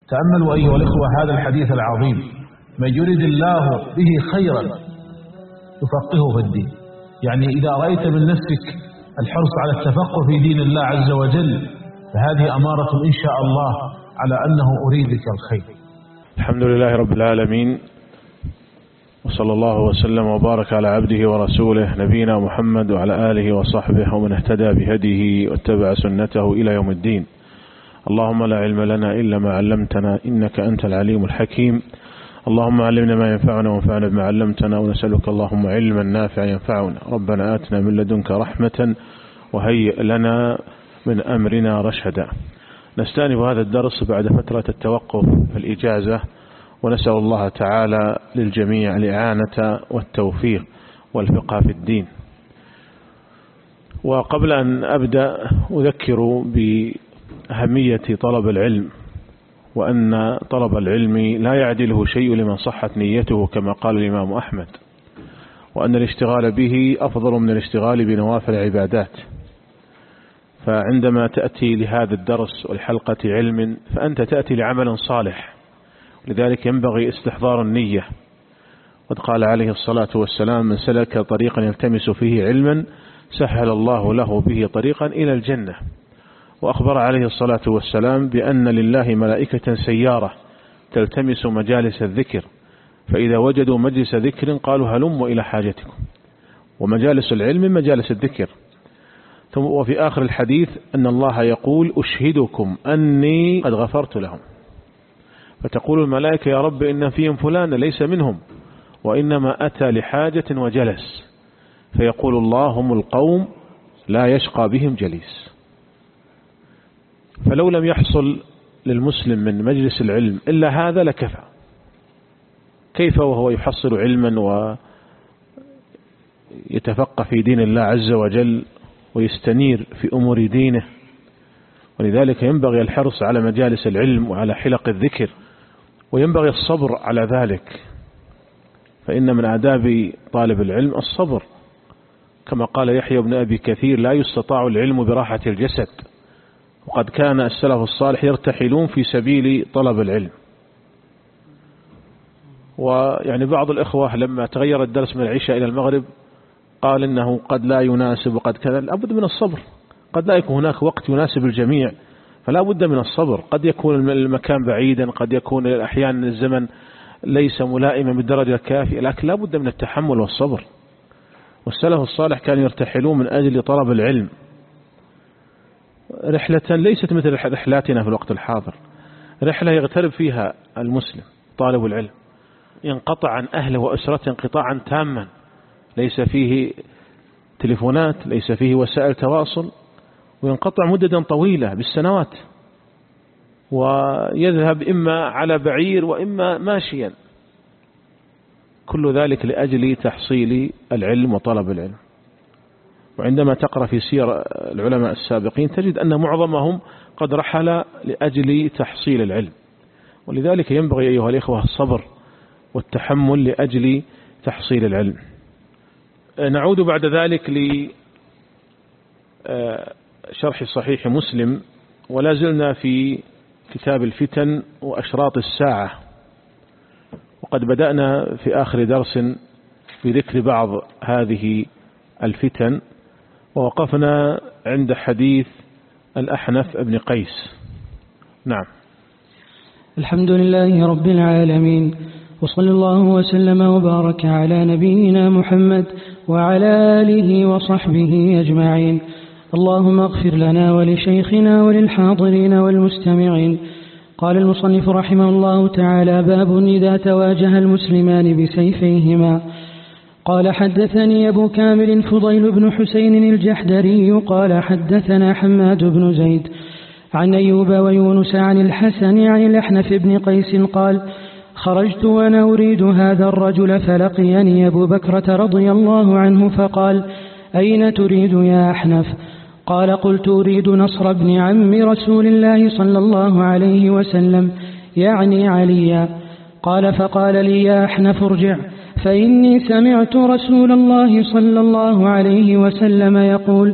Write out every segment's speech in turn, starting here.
تأملوا أيها الإخوة هذا الحديث العظيم: من يرد الله به خيرا يفقهه في الدين. يعني إذا رأيت من نفسك الحرص على التفقه في دين الله عز وجل فهذه أمارة إن شاء الله على أنه أريد بك الخير. الحمد لله رب العالمين، وصلى الله وسلم وبارك على عبده ورسوله نبينا محمد وعلى آله وصحبه ومن اهتدى بهديه واتبع سنته إلى يوم الدين. اللهم لا علم لنا إلا ما علمتنا إنك أنت العليم الحكيم. اللهم علمنا ما ينفعنا وانفعنا بما علمتنا، ونسألك اللهم علما نافعا ينفعنا. ربنا آتنا من لدنك رحمة وهيئ لنا من أمرنا رشدا. نستأنف هذا الدرس بعد فترة التوقف في الإجازة، ونسأل الله تعالى للجميع الإعانة والتوفيق والفقه في الدين. وقبل أن أبدأ أذكر بأهمية طلب العلم، وأن طلب العلم لا يعدله شيء لمن صحت نيته كما قال الإمام أحمد، وأن الاشتغال به أفضل من الاشتغال بنوافل العبادات. فعندما تأتي لهذا الدرس والحلقة علم فأنت تأتي لعمل صالح، لذلك ينبغي استحضار النية. قد قال عليه الصلاة والسلام: من سلك طريقا يلتمس فيه علما سهل الله له به طريقا إلى الجنة. وأخبر عليه الصلاة والسلام بأن لله ملائكة سيارة تلتمس مجالس الذكر، فإذا وجدوا مجلس ذكر قالوا هلموا إلى حاجتكم. ومجالس العلم مجالس الذكر. وفي آخر الحديث أن الله يقول: أشهدكم أني قد غفرت لهم. فتقول الملائكة: يا رب إن فيهم فلان ليس منهم، وإنما أتى لحاجة وجلس. فيقول الله: هم القوم لا يشقى بهم جليس. فلو لم يحصل للمسلم من مجلس العلم إلا هذا لكفى. كيف وهو يحصل علما ويتفقه في دين الله عز وجل ويستنير في أمور دينه؟ ولذلك ينبغي الحرص على مجالس العلم وعلى حلق الذكر، وينبغي الصبر على ذلك، فإن من آداب طالب العلم الصبر. كما قال يحيى بن أبي كثير: لا يستطاع العلم براحة الجسد. وقد كان السلف الصالح يرتحلون في سبيل طلب العلم. ويعني بعض الإخوة لما تغير الدرس من العشاء إلى المغرب قال إنه قد لا يناسب وقد كذا. لابد من الصبر، قد لا يكون هناك وقت يناسب الجميع، فلا بد من الصبر. قد يكون المكان بعيدا، قد يكون أحيانا الزمن ليس ملائما بالدرجة الكافية، لكن لا بد من التحمل والصبر. والسلف الصالح كانوا يرتحلون من أجل طلب العلم رحلة ليست مثل رحلاتنا في الوقت الحاضر، رحلة يغترب فيها المسلم طالب العلم، ينقطع عن أهله وأسرته انقطاعا تاما، ليس فيه تليفونات، ليس فيه وسائل تواصل، وينقطع مددا طويلة بالسنوات، ويذهب إما على بعير وإما ماشيا، كل ذلك لأجل تحصيل العلم وطلب العلم. وعندما تقرأ في سير العلماء السابقين تجد أن معظمهم قد رحل لأجل تحصيل العلم. ولذلك ينبغي أيها الإخوة الصبر والتحمل لأجل تحصيل العلم. نعود بعد ذلك لشرح صحيح مسلم، ولا زلنا في كتاب الفتن وأشراط الساعة، وقد بدأنا في آخر درس بذكر بعض هذه الفتن، ووقفنا عند حديث الأحنف بن قيس. نعم. الحمد لله رب العالمين، وصلى الله وسلم وبارك على نبينا محمد وعلى آله وصحبه أجمعين. اللهم اغفر لنا ولشيخنا وللحاضرين والمستمعين. قال المصنف رحمه الله تعالى: باب إذا تواجه المسلمان بسيفيهما. قال: حدثني أبو كامل فضيل بن حسين الجحدري قال: حدثنا حماد بن زيد عن أيوب ويونس عن الحسن عن الأحنف بن قيس قال: خرجت وأنا أريد هذا الرجل فلقيني أبو بكرة رضي الله عنه فقال: أين تريد يا أحنف؟ قال: قلت: أريد نصر ابن عم رسول الله صلى الله عليه وسلم، يعني عليا. قال: فقال لي: يا أحنف ارجع، فإني سمعت رسول الله صلى الله عليه وسلم يقول: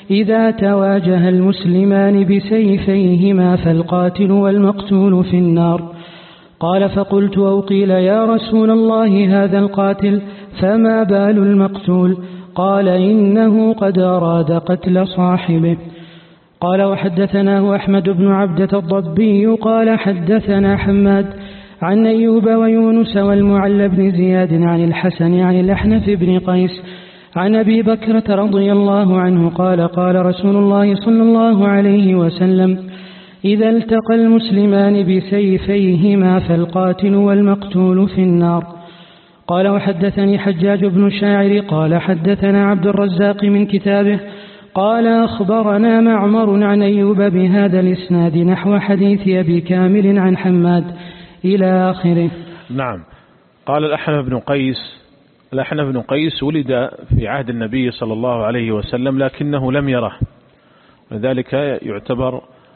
إذا تواجه المسلمان بسيفيهما فالقاتل والمقتول في النار. قال فقلت أو قيل يا رسول الله هذا القاتل فما بال المقتول؟ قال إنه قد أراد قتل صاحبه. قال وحدثناه أحمد بن عبدة الضبي قال حدثنا حماد عن أيوب ويونس والمعلى بن زياد عن الحسن عن الأحنف بن قيس عن أبي بكرة رضي الله عنه قال قال رسول الله صلى الله عليه وسلم إذا التقى المسلمان بسيفيهما فالقاتل والمقتول في النار. قال وحدثني حجاج بن الشاعر قال حدثنا عبد الرزاق من كتابه قال أخبرنا معمر عن أيوب بهذا الإسناد نحو حديث أبي كامل عن حماد إلى آخره. نعم. قال الأحنف بن قيس ولد في عهد النبي صلى الله عليه وسلم لكنه لم يره، لذلك يعتبر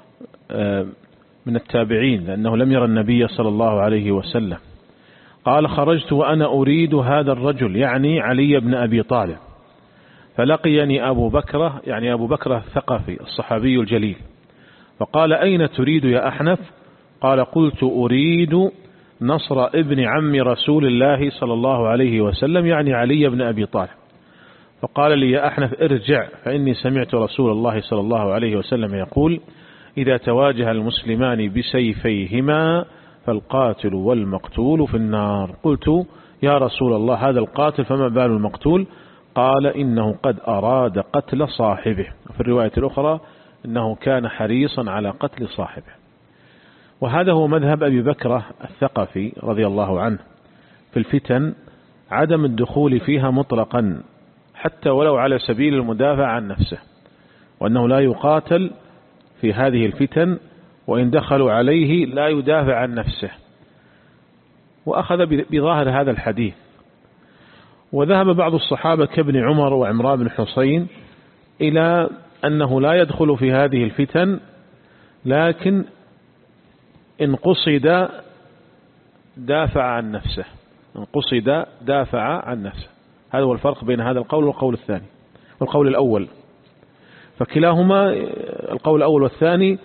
من التابعين لأنه لم يرى النبي صلى الله عليه وسلم. قال خرجت وأنا أريد هذا الرجل يعني علي بن أبي طالب، فلقيني أبو بكرة يعني أبو بكرة الثقفي الصحابي الجليل، فقال أين تريد يا أحنف؟ قال قلت أريد نصر ابن عم رسول الله صلى الله عليه وسلم يعني علي بن أبي طالب. فقال لي يا أحنف ارجع فإني سمعت رسول الله صلى الله عليه وسلم يقول إذا تواجه المسلمان بسيفيهما فالقاتل والمقتول في النار. قلت يا رسول الله هذا القاتل فما بال المقتول؟ قال إنه قد أراد قتل صاحبه. في الرواية الأخرى إنه كان حريصا على قتل صاحبه. وهذا هو مذهب أبي بكرة الثقفي رضي الله عنه في الفتن، عدم الدخول فيها مطلقا حتى ولو على سبيل المدافع عن نفسه، وأنه لا يقاتل في هذه الفتن، وإن دخلوا عليه لا يدافع عن نفسه. وأخذ بظاهر هذا الحديث. وذهب بعض الصحابة كابن عمر وعمران بن حسين إلى أنه لا يدخل في هذه الفتن، لكن إن قصد دافع عن نفسه، إن قصد دافع عن نفسه. هذا هو الفرق بين هذا القول والقول الثاني والقول الأول. فكلاهما القول الأول والثاني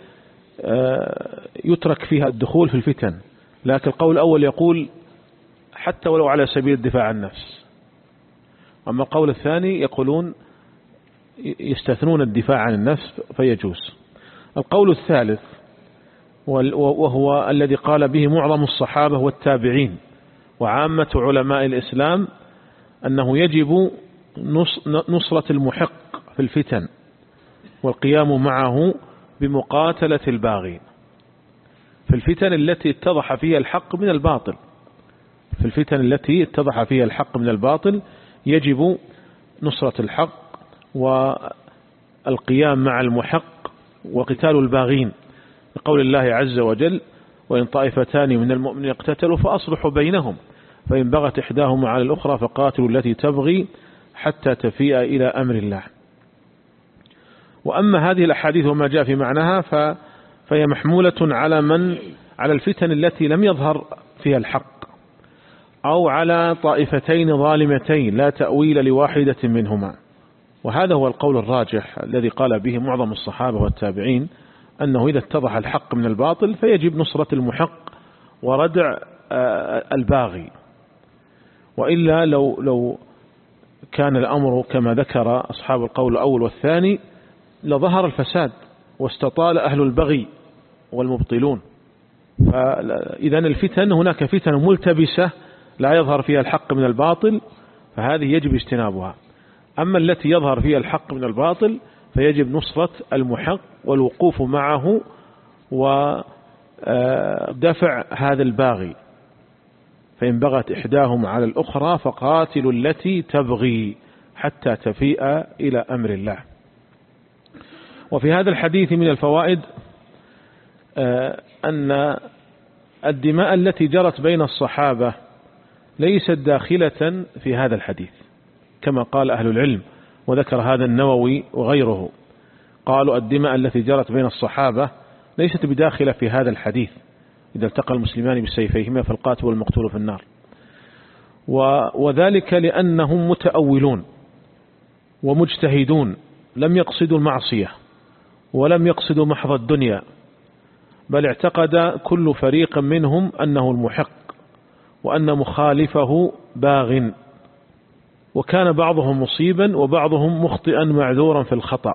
يترك فيها الدخول في الفتن، لكن القول الأول يقول حتى ولو على سبيل الدفاع عن النفس، أما القول الثاني يقولون يستثنون الدفاع عن النفس فيجوز. القول الثالث وهو الذي قال به معظم الصحابة والتابعين وعامة علماء الإسلام أنه يجب نصرة المحق في الفتن والقيام معه بمقاتلة الباغين في الفتن التي اتضح فيها الحق من الباطل. في الفتن التي اتضح فيها الحق من الباطل يجب نصرة الحق والقيام مع المحق وقتال الباغين، بقول الله عز وجل وإن طائفتان من المؤمنين اقتتلوا فأصلحوا بينهم فإن بغت إحداهما على الأخرى فقاتلوا التي تبغي حتى تفيء إلى أمر الله. وأما هذه الأحاديث وما جاء في معناها فهي محمولة على الفتن التي لم يظهر فيها الحق، أو على طائفتين ظالمتين لا تأويل لواحدة منهما. وهذا هو القول الراجح الذي قال به معظم الصحابة والتابعين، أنه إذا اتضح الحق من الباطل فيجب نصرة المحق وردع الباغي. وإلا لو كان الأمر كما ذكر أصحاب القول الأول والثاني لظهر الفساد واستطال أهل البغي والمبطلون. فإذا الفتن هناك فتن ملتبسة لا يظهر فيها الحق من الباطل، فهذه يجب اجتنابها. أما التي يظهر فيها الحق من الباطل فيجب نصرة المحق والوقوف معه ودفع هذا الباغي. فإن بغت إحداهم على الأخرى فقاتلوا التي تبغي حتى تفيء إلى أمر الله. وفي هذا الحديث من الفوائد أن الدماء التي جرت بين الصحابة ليست داخلة في هذا الحديث كما قال أهل العلم، وذكر هذا النووي وغيره، قالوا الدماء التي جرت بين الصحابة ليست بداخلة في هذا الحديث إذا التقى المسلمان بسيفيهما فالقاتل والمقتول في النار. وذلك لأنهم متأولون ومجتهدون لم يقصدوا المعصية ولم يقصدوا محض الدنيا، بل اعتقد كل فريق منهم أنه المحق وأن مخالفه باغ، وكان بعضهم مصيبا وبعضهم مخطئا معذورا في الخطأ،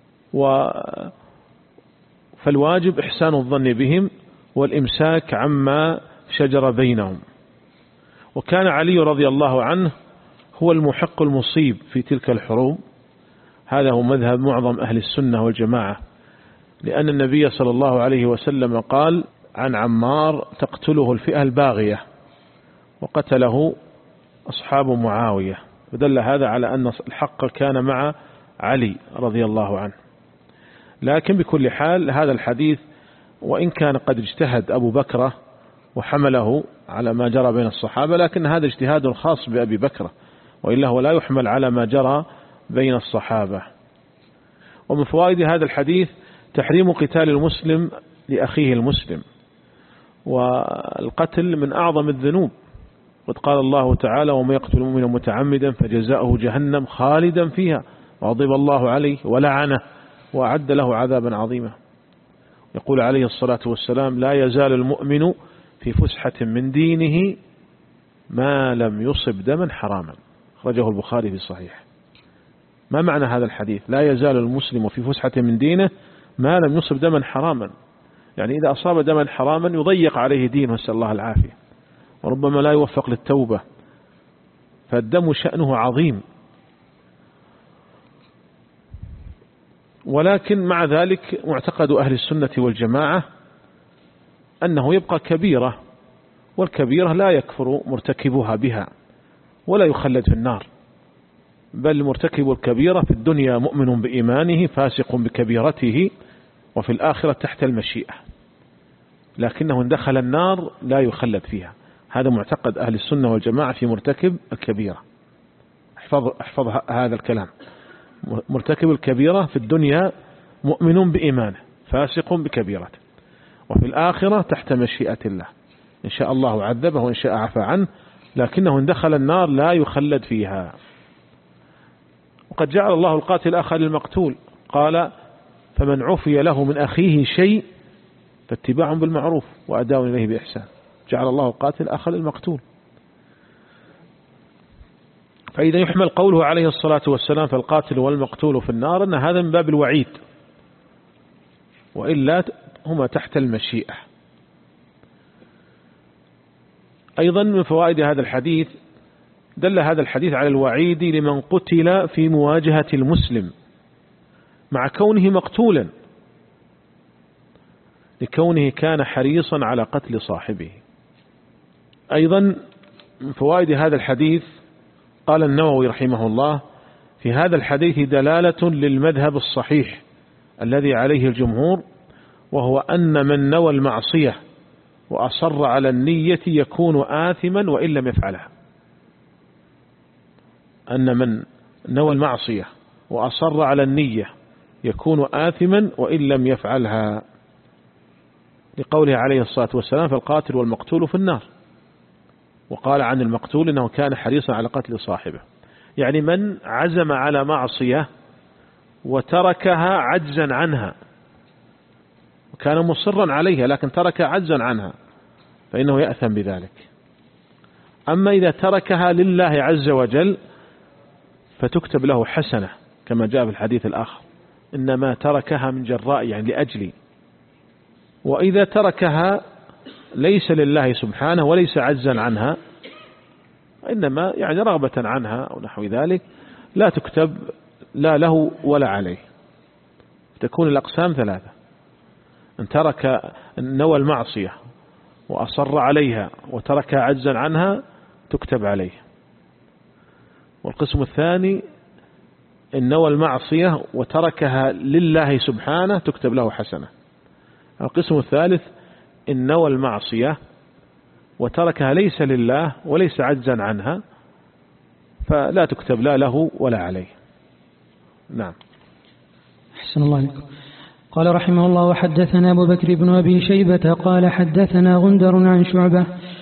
فالواجب إحسان الظن بهم والإمساك عما شجر بينهم. وكان علي رضي الله عنه هو المحق المصيب في تلك الحروب، هذا هو مذهب معظم أهل السنة والجماعة، لأن النبي صلى الله عليه وسلم قال عن عمار تقتله الفئة الباغية، وقتله أصحاب معاوية، ودل هذا على أن الحق كان مع علي رضي الله عنه. لكن بكل حال هذا الحديث وإن كان قد اجتهد أبو بكر وحمله على ما جرى بين الصحابة، لكن هذا اجتهاد خاص بأبي بكر، وإلا هو لا يحمل على ما جرى بين الصحابة. ومن فوائد هذا الحديث تحريم قتال المسلم لأخيه المسلم، والقتل من أعظم الذنوب، قد قال الله تعالى ومن يقتل المؤمنا متعمدا فجزاؤه جهنم خالدا فيها وغضب الله عليه ولعنه وأعد له عذابا عظيما. يقول عليه الصلاة والسلام لا يزال المؤمن في فسحة من دينه ما لم يصب دما حراما، أخرجه البخاري في الصحيح. ما معنى هذا الحديث؟ لا يزال المسلم في فسحة من دينه ما لم يصب دما حراما، يعني إذا أصاب دما حراما يضيق عليه دينه، نسأل الله العافية، وربما لا يوفق للتوبة، فالدم شأنه عظيم. ولكن مع ذلك معتقد أهل السنة والجماعة أنه يبقى كبيرة، والكبيرة لا يكفر مرتكبها بها ولا يخلد في النار، بل مرتكب الكبيرة في الدنيا مؤمن بإيمانه فاسق بكبيرته، وفي الآخرة تحت المشيئة، لكنه إن دخل النار لا يخلد فيها. هذا معتقد أهل السنة والجماعة في مرتكب الكبيرة. احفظ هذا الكلام، مرتكب الكبيرة في الدنيا مؤمن بإيمانه فاسق بكبيرته، وفي الآخرة تحت مشيئة الله، إن شاء الله عذبه وإن شاء عفى عنه، لكنه إن دخل النار لا يخلد فيها. وقد جعل الله القاتل أخا للمقتول، قال فمن عفي له من أخيه شيء فاتباع بالمعروف وأداء إليه بإحسان. جعل الله القاتل أخا للمقتول. فإذا يحمل قوله عليه الصلاة والسلام فالقاتل والمقتول في النار أن هذا من باب الوعيد، وإلا هما تحت المشيئة. أيضا من فوائد هذا الحديث دل هذا الحديث على الوعيد لمن قتل في مواجهة المسلم مع كونه مقتولا، لكونه كان حريصا على قتل صاحبه. أيضا من فوائد هذا الحديث قال النووي رحمه الله في هذا الحديث دلالة للمذهب الصحيح الذي عليه الجمهور، وهو أن من نوى المعصية وأصر على النية يكون آثما وإن لم يفعلها. أن من نوى المعصية وأصر على النية يكون آثما وإن لم يفعلها، لقوله عليه الصلاة والسلام فالقاتل والمقتول في النار. وقال عن المقتول إنه كان حريصا على قتل صاحبه، يعني من عزم على معصية وتركها عجزا عنها، وكان مصرا عليها لكن ترك عجزا عنها، فإنه يأثم بذلك. أما إذا تركها لله عز وجل فتكتب له حسنة، كما جاء في الحديث الآخر إنما تركها من جراء يعني لأجلي. وإذا تركها ليس لله سبحانه وليس عجزا عنها، إنما يعني رغبة عنها أو نحو ذلك، لا تكتب لا له ولا عليه. تكون الأقسام ثلاثة: ان ترك نوى المعصية وأصر عليها وتركها عجزا عنها تكتب عليه. والقسم الثاني إن نوى المعصية وتركها لله سبحانه تكتب له حسنة. القسم الثالث إن نوى المعصية وتركها ليس لله وليس عجزا عنها فلا تكتب لا له ولا عليه. نعم. أحسن الله عليكم. قال رحمه الله وحدثنا أبو بكر بن أبي شيبة قال حدثنا غندر عن شعبة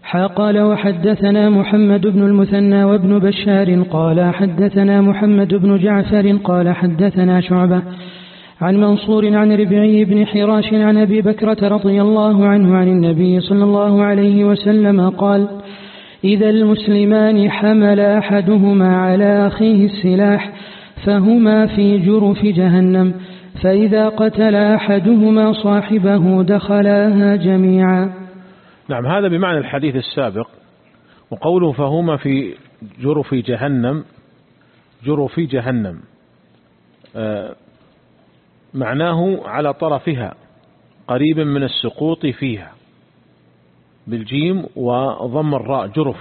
قال وحدثنا محمد بن المثنى وابن بشار قال حدثنا محمد بن جعفر قال حدثنا شعبة عن منصور عن ربعي بن حراش عن أبي بكرة رضي الله عنه عن النبي صلى الله عليه وسلم قال إذا المسلمان حمل أحدهما على أخيه السلاح فهما في جرف جهنم فإذا قتل أحدهما صاحبه دخلاها جميعا. نعم، هذا بمعنى الحديث السابق. وقوله فهما في جرف جهنم، جرف جهنم معناه على طرفها قريبا من السقوط فيها بالجيم وضم الراء جرف.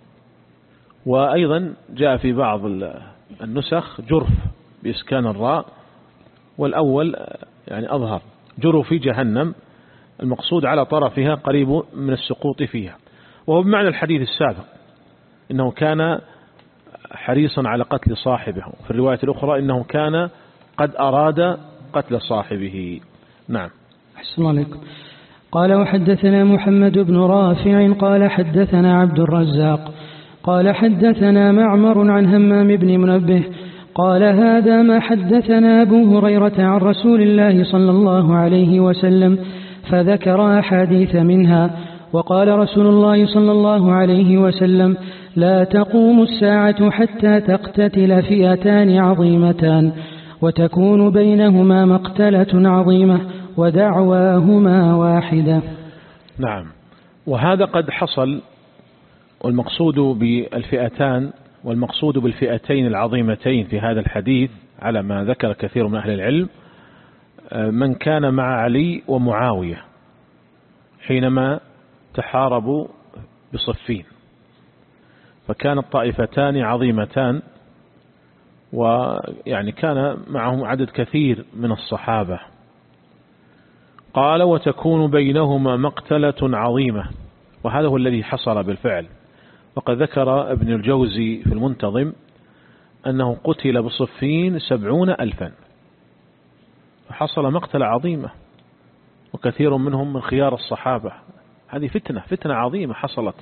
وأيضا جاء في بعض النسخ جرف بإسكان الراء، والأول يعني أظهر. جرف جهنم المقصود على طرفها قريب من السقوط فيها، وهو بمعنى الحديث السابق إنه كان حريصا على قتل صاحبه. في الرواية الأخرى إنه كان قد أراد قتل صاحبه. نعم. أحسن الله عليكم. قال وحدثنا محمد بن رافع قال حدثنا عبد الرزاق قال حدثنا معمر عن همام بن منبه قال هذا ما حدثنا أبو هريرة عن رسول الله صلى الله عليه وسلم، فذكر أحاديث منها. وقال رسول الله صلى الله عليه وسلم لا تقوم الساعة حتى تقتتل فئتان عظيمتان وتكون بينهما مقتلة عظيمة ودعواهما واحدة. نعم، وهذا قد حصل. والمقصود بالفئتان والمقصود بالفئتين العظيمتين في هذا الحديث على ما ذكر كثير من أهل العلم من كان مع علي ومعاوية حينما تحاربوا بصفين، فكانت طائفتان عظيمتان، ويعني كان معهم عدد كثير من الصحابة. قال وتكون بينهما مقتلة عظيمة، وهذا هو الذي حصل بالفعل. وقد ذكر ابن الجوزي في المنتظم أنه قتل بصفين 70,000، فحصل مقتلة عظيمة، وكثير منهم من خيار الصحابة. هذه فتنة عظيمة حصلت.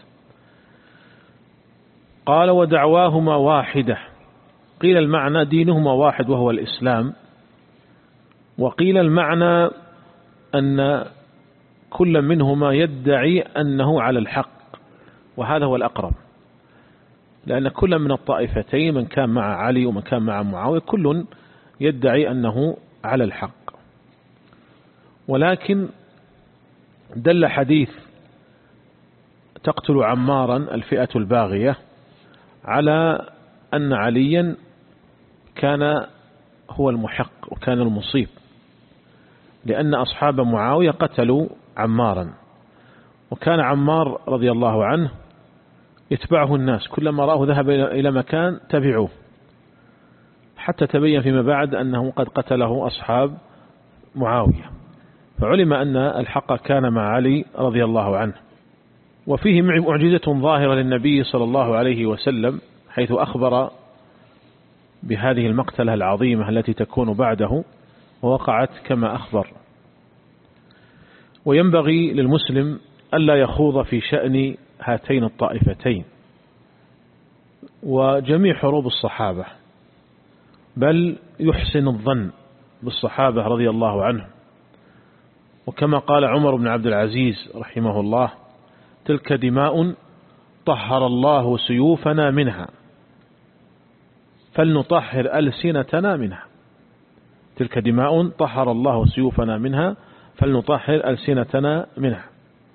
قال ودعواهما واحدة، قيل المعنى دينهما واحد وهو الإسلام، وقيل المعنى أن كل منهما يدعي أنه على الحق، وهذا هو الأقرب، لأن كل من الطائفتين من كان مع علي ومن كان مع معاوية كل يدعي أنه على الحق. ولكن دل حديث تقتل عمارا الفئة الباغية على أن عليا كان هو المحق وكان المصيب، لأن أصحاب معاوية قتلوا عمارا، وكان عمار رضي الله عنه يتبعه الناس، كلما رأوه ذهب إلى مكان تبعوه، حتى تبين فيما بعد أنه قد قتله أصحاب معاوية، فعلم أن الحق كان مع علي رضي الله عنه. وفيه معجزة ظاهرة للنبي صلى الله عليه وسلم، حيث أخبر بهذه المقتلة العظيمة التي تكون بعده، ووقعت كما أخبر. وينبغي للمسلم ألا يخوض في شأن هاتين الطائفتين وجميع حروب الصحابة، بل يحسن الظن بالصحابة رضي الله عنهم. وكما قال عمر بن عبد العزيز رحمه الله تلك دماء طهر الله سيوفنا منها فلنطهر ألسنتنا منها. تلك دماء طهر الله سيوفنا منها فلنطهر ألسنتنا منها،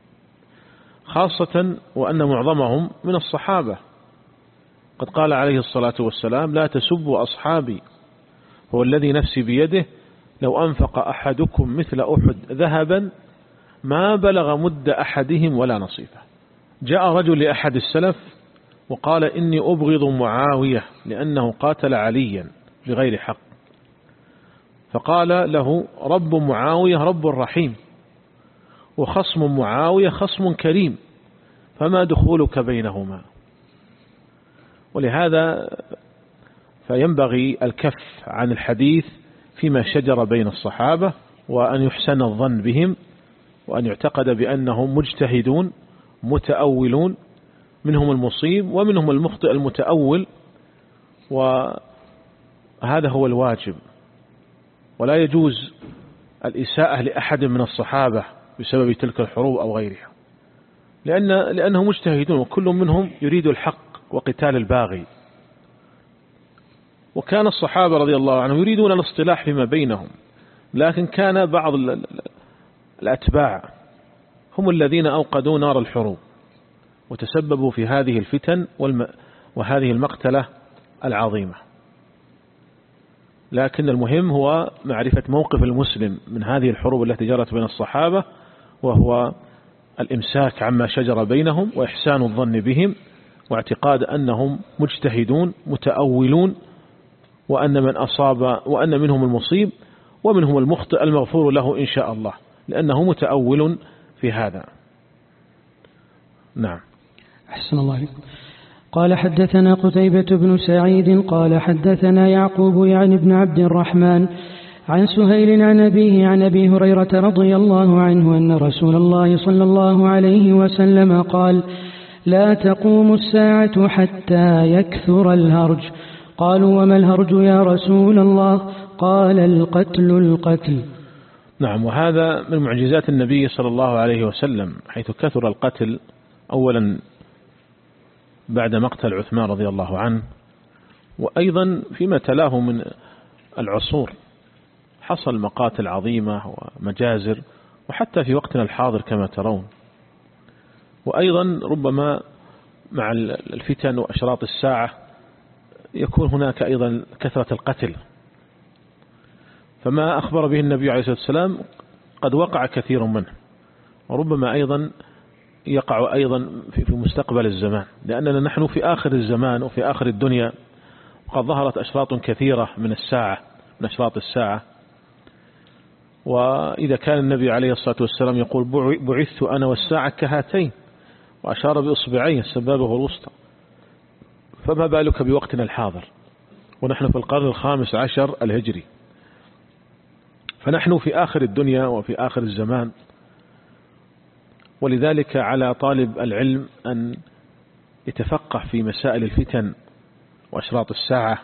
خاصة وأن معظمهم من الصحابة. قد قال عليه الصلاة والسلام لا تسبوا أصحابي، هو الذي نفسي بيده لو أنفق أحدكم مثل أحد ذهبا ما بلغ مد أحدهم ولا نصيفه. جاء رجل لأحد السلف وقال إني أبغض معاوية لأنه قاتل عليا بغير حق، فقال له رب معاوية رب رحيم، وخصم معاوية خصم كريم، فما دخولك بينهما؟ ولهذا فينبغي الكف عن الحديث فيما شجر بين الصحابة، وأن يحسن الظن بهم، وأن يعتقد بأنهم مجتهدون متأولون منهم المصيب ومنهم المخطئ المتأول، وهذا هو الواجب. ولا يجوز الإساءة لأحد من الصحابة بسبب تلك الحروب أو غيرها، لأنهم مجتهدون وكل منهم يريد الحق وقتال الباغي. وكان الصحابة رضي الله عنهم يريدون الاصطلاح فيما بينهم، لكن كان بعض الأتباع هم الذين أوقدوا نار الحروب وتسببوا في هذه الفتن وهذه المقتلة العظيمة. لكن المهم هو معرفة موقف المسلم من هذه الحروب التي جرت بين الصحابة، وهو الإمساك عما شجر بينهم وإحسان الظن بهم، واعتقاد أنهم مجتهدون متأولون، وأن من أصاب وأن منهم المصيب ومنهم المخطئ المغفور له إن شاء الله، لأنه متأول في هذا. نعم. أحسن الله عليكم. قال حدثنا قتيبة بن سعيد قال حدثنا يعقوب يعني بن عبد الرحمن عن سهيل عن أبيه عن أبي هريرة رضي الله عنه أن رسول الله صلى الله عليه وسلم قال: لا تقوم الساعة حتى يكثر الهرج. قالوا: وما الهرج يا رسول الله؟ قال: القتل. نعم. وهذا من معجزات النبي صلى الله عليه وسلم، حيث كثر القتل أولا بعد مقتل عثمان رضي الله عنه، وأيضا فيما تلاه من العصور حصل مقاتل عظيمة ومجازر، وحتى في وقتنا الحاضر كما ترون. وأيضا ربما مع الفتن وأشراط الساعة يكون هناك أيضا كثرة القتل، فما أخبر به النبي عليه الصلاة والسلام قد وقع كثير منه، وربما أيضا يقع أيضا في مستقبل الزمان، لأننا نحن في آخر الزمان وفي آخر الدنيا، وقد ظهرت أشراط كثيرة من أشراط الساعة. وإذا كان النبي عليه الصلاة والسلام يقول: بعثت أنا والساعة كهاتين، وأشار بإصبعيه السبابة والوسطى، فما بالك بوقتنا الحاضر ونحن في القرن 15 الهجري، فنحن في آخر الدنيا وفي آخر الزمان. ولذلك على طالب العلم أن يتفقه في مسائل الفتن وأشراط الساعة،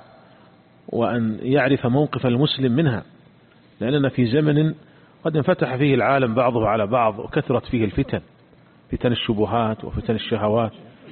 وأن يعرف موقف المسلم منها، لأننا في زمن قد انفتح فيه العالم بعضه على بعض، وكثرت فيه الفتن، فتن الشبهات وفتن الشهوات.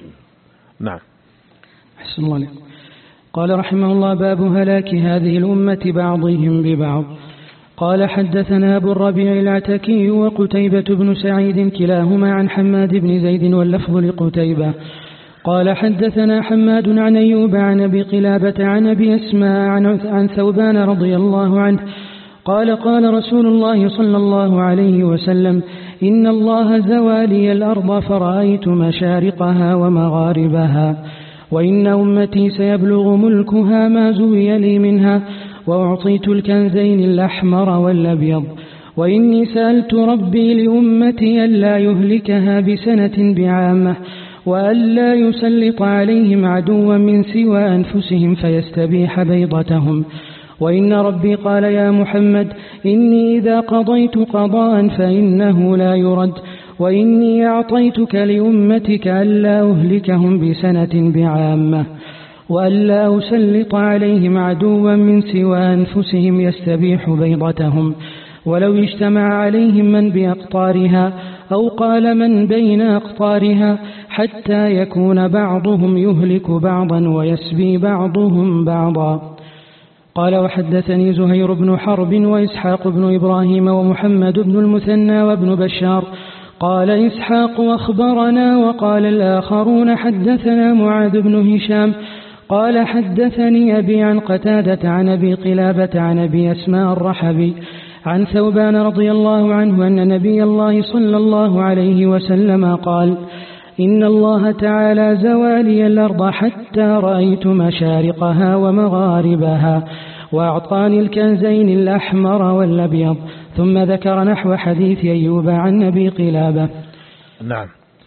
نعم. أحسن الله عليكم. قال رحمه الله: باب هلاك هذه الأمة بعضهم ببعض. قال حدثنا أبو الربيع العتكي وقتيبة بن سعيد كلاهما عن حماد بن زيد واللفظ لقتيبة قال حدثنا حماد عن أيوب عن أبي قلابة عن أبي أسماء عن ثوبان رضي الله عنه قال: قال رسول الله صلى الله عليه وسلم: إن الله زوى لي الأرض فرأيت مشارقها ومغاربها، وإن أمتي سيبلغ ملكها ما زوي لي منها، وأعطيت الكنزين الأحمر والأبيض، وإني سألت ربي لأمتي ألا يهلكها بسنة بعامة، وألا يسلط عليهم عدوا من سوى أنفسهم فيستبيح بيضتهم. وإن ربي قال: يا محمد، إني إذا قضيت قضاء فإنه لا يرد، وإني أعطيتك لأمتك ألا أهلكهم بسنة بعامة، وألا أسلط عليهم عدوا من سوى أنفسهم يستبيح بيضتهم، ولو اجتمع عليهم من بأقطارها، أو قال من بين أقطارها، حتى يكون بعضهم يهلك بعضا ويسبي بعضهم بعضا. قال: وحدثني زهير بن حرب وإسحاق بن إبراهيم ومحمد بن المثنى وابن بشار. قال إسحاق: أخبرنا، وقال الآخرون: حدثنا معاذ بن هشام قال: حدثني أبي عن قتادة عن أبي قلابة عن أبي أسماء الرحبي عن ثوبان رضي الله عنه أن نبي الله صلى الله عليه وسلم قال: إن الله تعالى زوى لي الأرض حتى رأيت مشارقها ومغاربها، وأعطاني الكنزين الأحمر والأبيض. ثم ذكر نحو حديث أيوب عن أبي قلابة. نعم.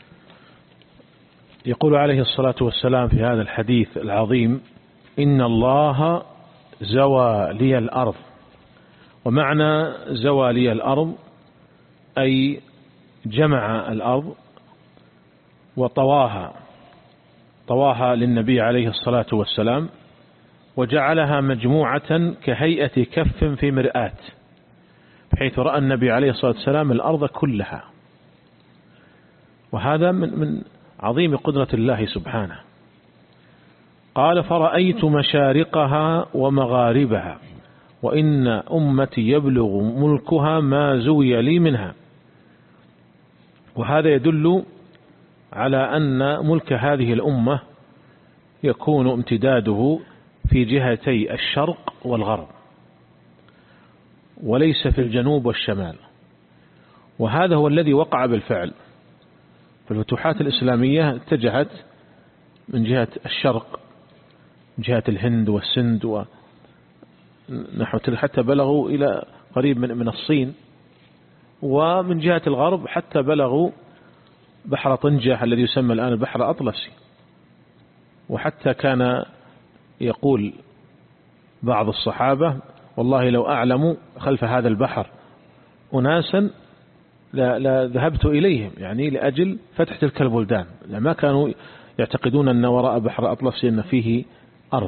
يقول عليه الصلاة والسلام في هذا الحديث العظيم: إن الله زوى لي الأرض. ومعنى زوى لي الأرض أي جمع الأرض وطواها طواها للنبي عليه الصلاة والسلام وجعلها مجموعة كهيئة كف في مرآة، بحيث رأى النبي عليه الصلاة والسلام الأرض كلها. وهذا من عظيم قدرة الله سبحانه. قال فرأيت مشارقها ومغاربها وإن أمتي يبلغ ملكها ما زوي لي منها. وهذا يدل على أن ملك هذه الأمة يكون امتداده في جهتي الشرق والغرب وليس في الجنوب والشمال. وهذا هو الذي وقع بالفعل. فالفتوحات الإسلامية اتجهت من جهة الشرق، من جهة الهند والسند ونحو تلك حتى بلغوا إلى قريب من الصين، ومن جهة الغرب حتى بلغوا بحر طنجة الذي يسمى الآن البحر الأطلسي. وحتى كان يقول بعض الصحابة والله لو أعلم خلف هذا البحر أناسا لا ذهبت إليهم، يعني لأجل فتح تلك البلدان، لما كانوا يعتقدون أن وراء بحر أطلسي أن فيه أرض.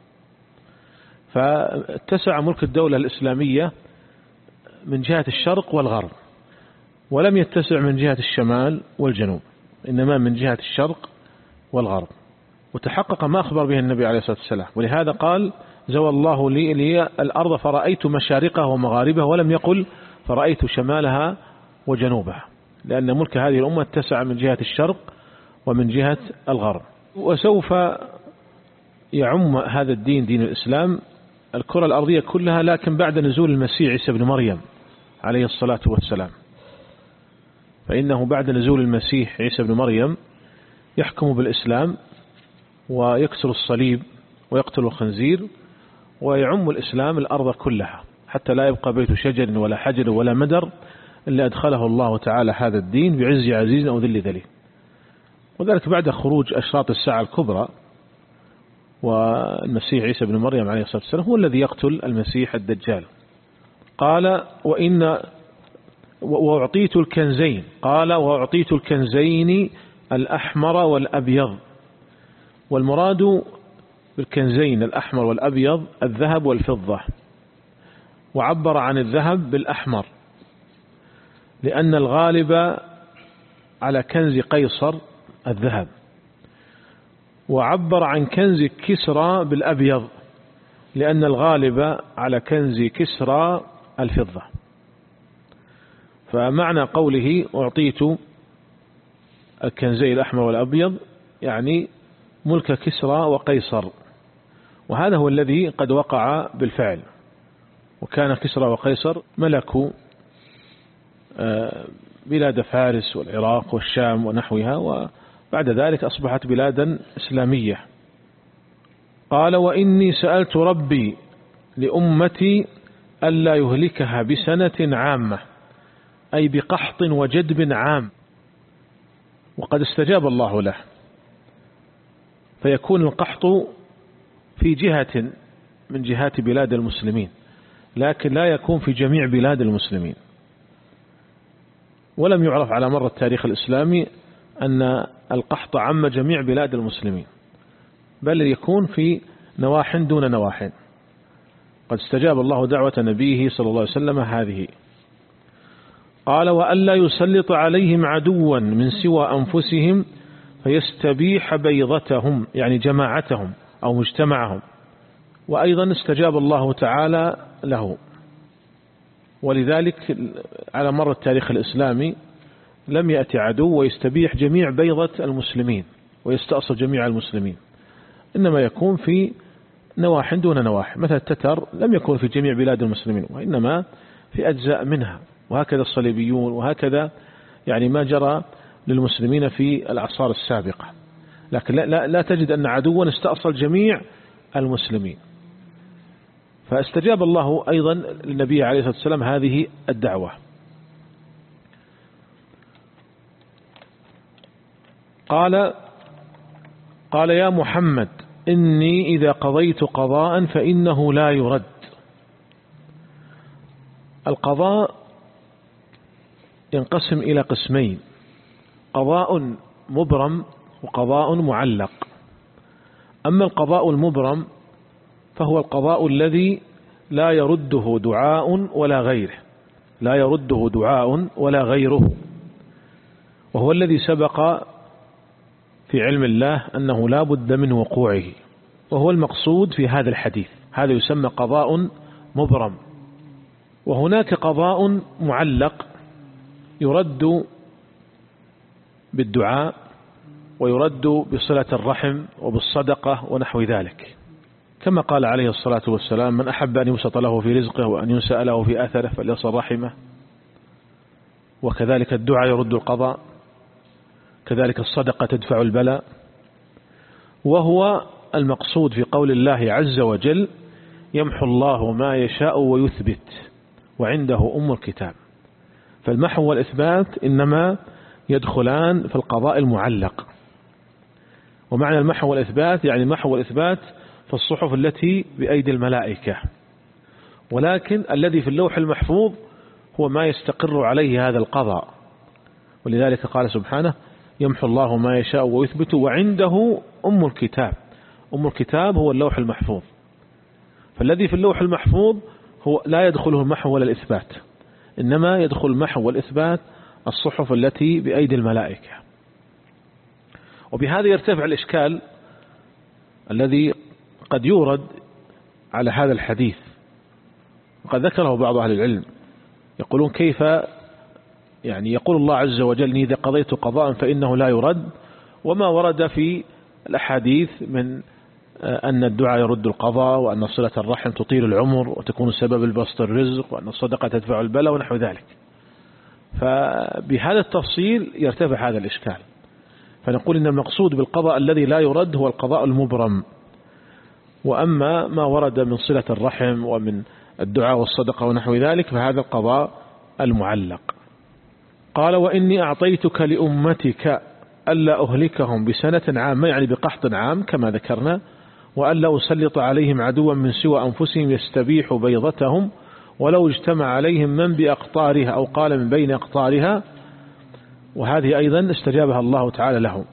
فاتسع ملك الدولة الإسلامية من جهة الشرق والغرب، ولم يتسع من جهة الشمال والجنوب، إنما من جهة الشرق والغرب. وتحقق ما أخبر به النبي عليه الصلاة والسلام. ولهذا قال زوى الله لي الأرض فرأيت مشارقها ومغاربها، ولم يقل فرأيت شمالها وجنوبها، لأن ملك هذه الأمة اتسع من جهة الشرق ومن جهة الغرب. وسوف يعم هذا الدين، دين الإسلام، الكرة الأرضية كلها، لكن بعد نزول المسيح عيسى بن مريم عليه الصلاة والسلام. فإنه بعد نزول المسيح عيسى بن مريم يحكم بالإسلام ويكسر الصليب ويقتل الخنزير، ويعم الإسلام الأرض كلها، حتى لا يبقى بيت شجر ولا حجر ولا مدر إلا أدخله الله تعالى هذا الدين بعز عزيز أو ذل ذليل. وذلك بعد خروج أشراط الساعة الكبرى، والمسيح عيسى بن مريم عليه الصلاة والسلام هو الذي يقتل المسيح الدجال. قال وأعطيت الكنزين، قال وأعطيت الكنزين الأحمر والأبيض. والمراد بالكنزين الأحمر والأبيض الذهب والفضة، وعبر عن الذهب بالأحمر لأن الغالب على كنز قيصر الذهب، وعبر عن كنز كسرى بالأبيض لأن الغالب على كنز كسرى الفضة. فمعنى قوله أعطيت الكنزين الأحمر والأبيض يعني ملك كسرى وقيصر، وهذا هو الذي قد وقع بالفعل. وكان كسرى وقيصر ملكوا بلاد فارس والعراق والشام ونحوها، وبعد ذلك أصبحت بلادا إسلامية. قال وإني سألت ربي لأمتي ألا يهلكها بسنة عامة، أي بقحط وجدب عام، وقد استجاب الله له. فيكون القحط في جهة من جهات بلاد المسلمين، لكن لا يكون في جميع بلاد المسلمين. ولم يعرف على مر التاريخ الإسلامي أن القحط عم جميع بلاد المسلمين، بل يكون في نواح دون نواح. قد استجاب الله دعوة نبيه صلى الله عليه وسلم هذه. قال وألا يسلط عليهم عدوا من سوى أنفسهم فيستبيح بيضتهم، يعني جماعتهم أو مجتمعهم. وأيضا استجاب الله تعالى له. ولذلك على مر التاريخ الإسلامي لم يأتي عدو ويستبيح جميع بيضة المسلمين ويستأصل جميع المسلمين، إنما يكون في نواح دون نواح. مثل التتر لم يكن في جميع بلاد المسلمين، وإنما في أجزاء منها، وهكذا الصليبيون، وهكذا يعني ما جرى للمسلمين في الأعصار السابقة. لكن لا تجد أن عدوا استأصل جميع المسلمين. فاستجاب الله أيضا للنبي عليه الصلاة والسلام هذه الدعوة. قال يا محمد إني إذا قضيت قضاء فإنه لا يرد. القضاء ينقسم إلى قسمين: قضاء مبرم وقضاء معلق. أما القضاء المبرم فهو القضاء الذي لا يرده دعاء ولا غيره، لا يرده دعاء ولا غيره، وهو الذي سبق في علم الله أنه لا بد من وقوعه، وهو المقصود في هذا الحديث. هذا يسمى قضاء مبرم. وهناك قضاء معلق يرد بالدعاء ويرد بصلة الرحم وبالصدقة ونحو ذلك، كما قال عليه الصلاة والسلام: من أحب أن يبسط له في رزقه وأن ينسأ له في أثره فليصل رحمه. وكذلك الدعاء يرد القضاء، كذلك الصدقة تدفع البلاء. وهو المقصود في قول الله عز وجل: يمحو الله ما يشاء ويثبت وعنده أم الكتاب. فالمحو والإثبات إنما يدخلان في القضاء المعلق. ومعنى المحو والإثبات يعني المحو والإثبات في الصحف التي بأيدي الملائكة، ولكن الذي في اللوح المحفوظ هو ما يستقر عليه هذا القضاء. ولذلك قال سبحانه: يمحو الله ما يشاء ويثبت وعنده أم الكتاب. أم الكتاب هو اللوح المحفوظ. فالذي في اللوح المحفوظ هو لا يدخله المحو ولا الإثبات، إنما يدخل المحو والإثبات الصحف التي بأيدي الملائكة. وبهذا يرتفع الإشكال الذي قد يورد على هذا الحديث، وقد ذكره بعض أهل العلم، يقولون: كيف يعني يقول الله عز وجل: إذا قضيت قضاء فإنه لا يرد، وما ورد في الأحاديث من أن الدعاء يرد القضاء، وأن صلة الرحم تطيل العمر وتكون سبب البسط الرزق، وأن الصدقة تدفع البلاء ونحو ذلك. فبهذا التفصيل يرتفع هذا الإشكال. فنقول إن المقصود بالقضاء الذي لا يرد هو القضاء المبرم. وأما ما ورد من صلة الرحم ومن الدعاء والصدقة ونحو ذلك فهذا القضاء المعلق. قال: وإني أعطيتك لأمتك ألا أهلكهم بسنة عامة، يعني بقحط عام كما ذكرنا، وألا أسلط عليهم عدوا من سوى أنفسهم يستبيح بيضتهم ولو اجتمع عليهم من بأقطارها، أو قال من بين أقطارها. وهذه أيضا استجابها الله تعالى له: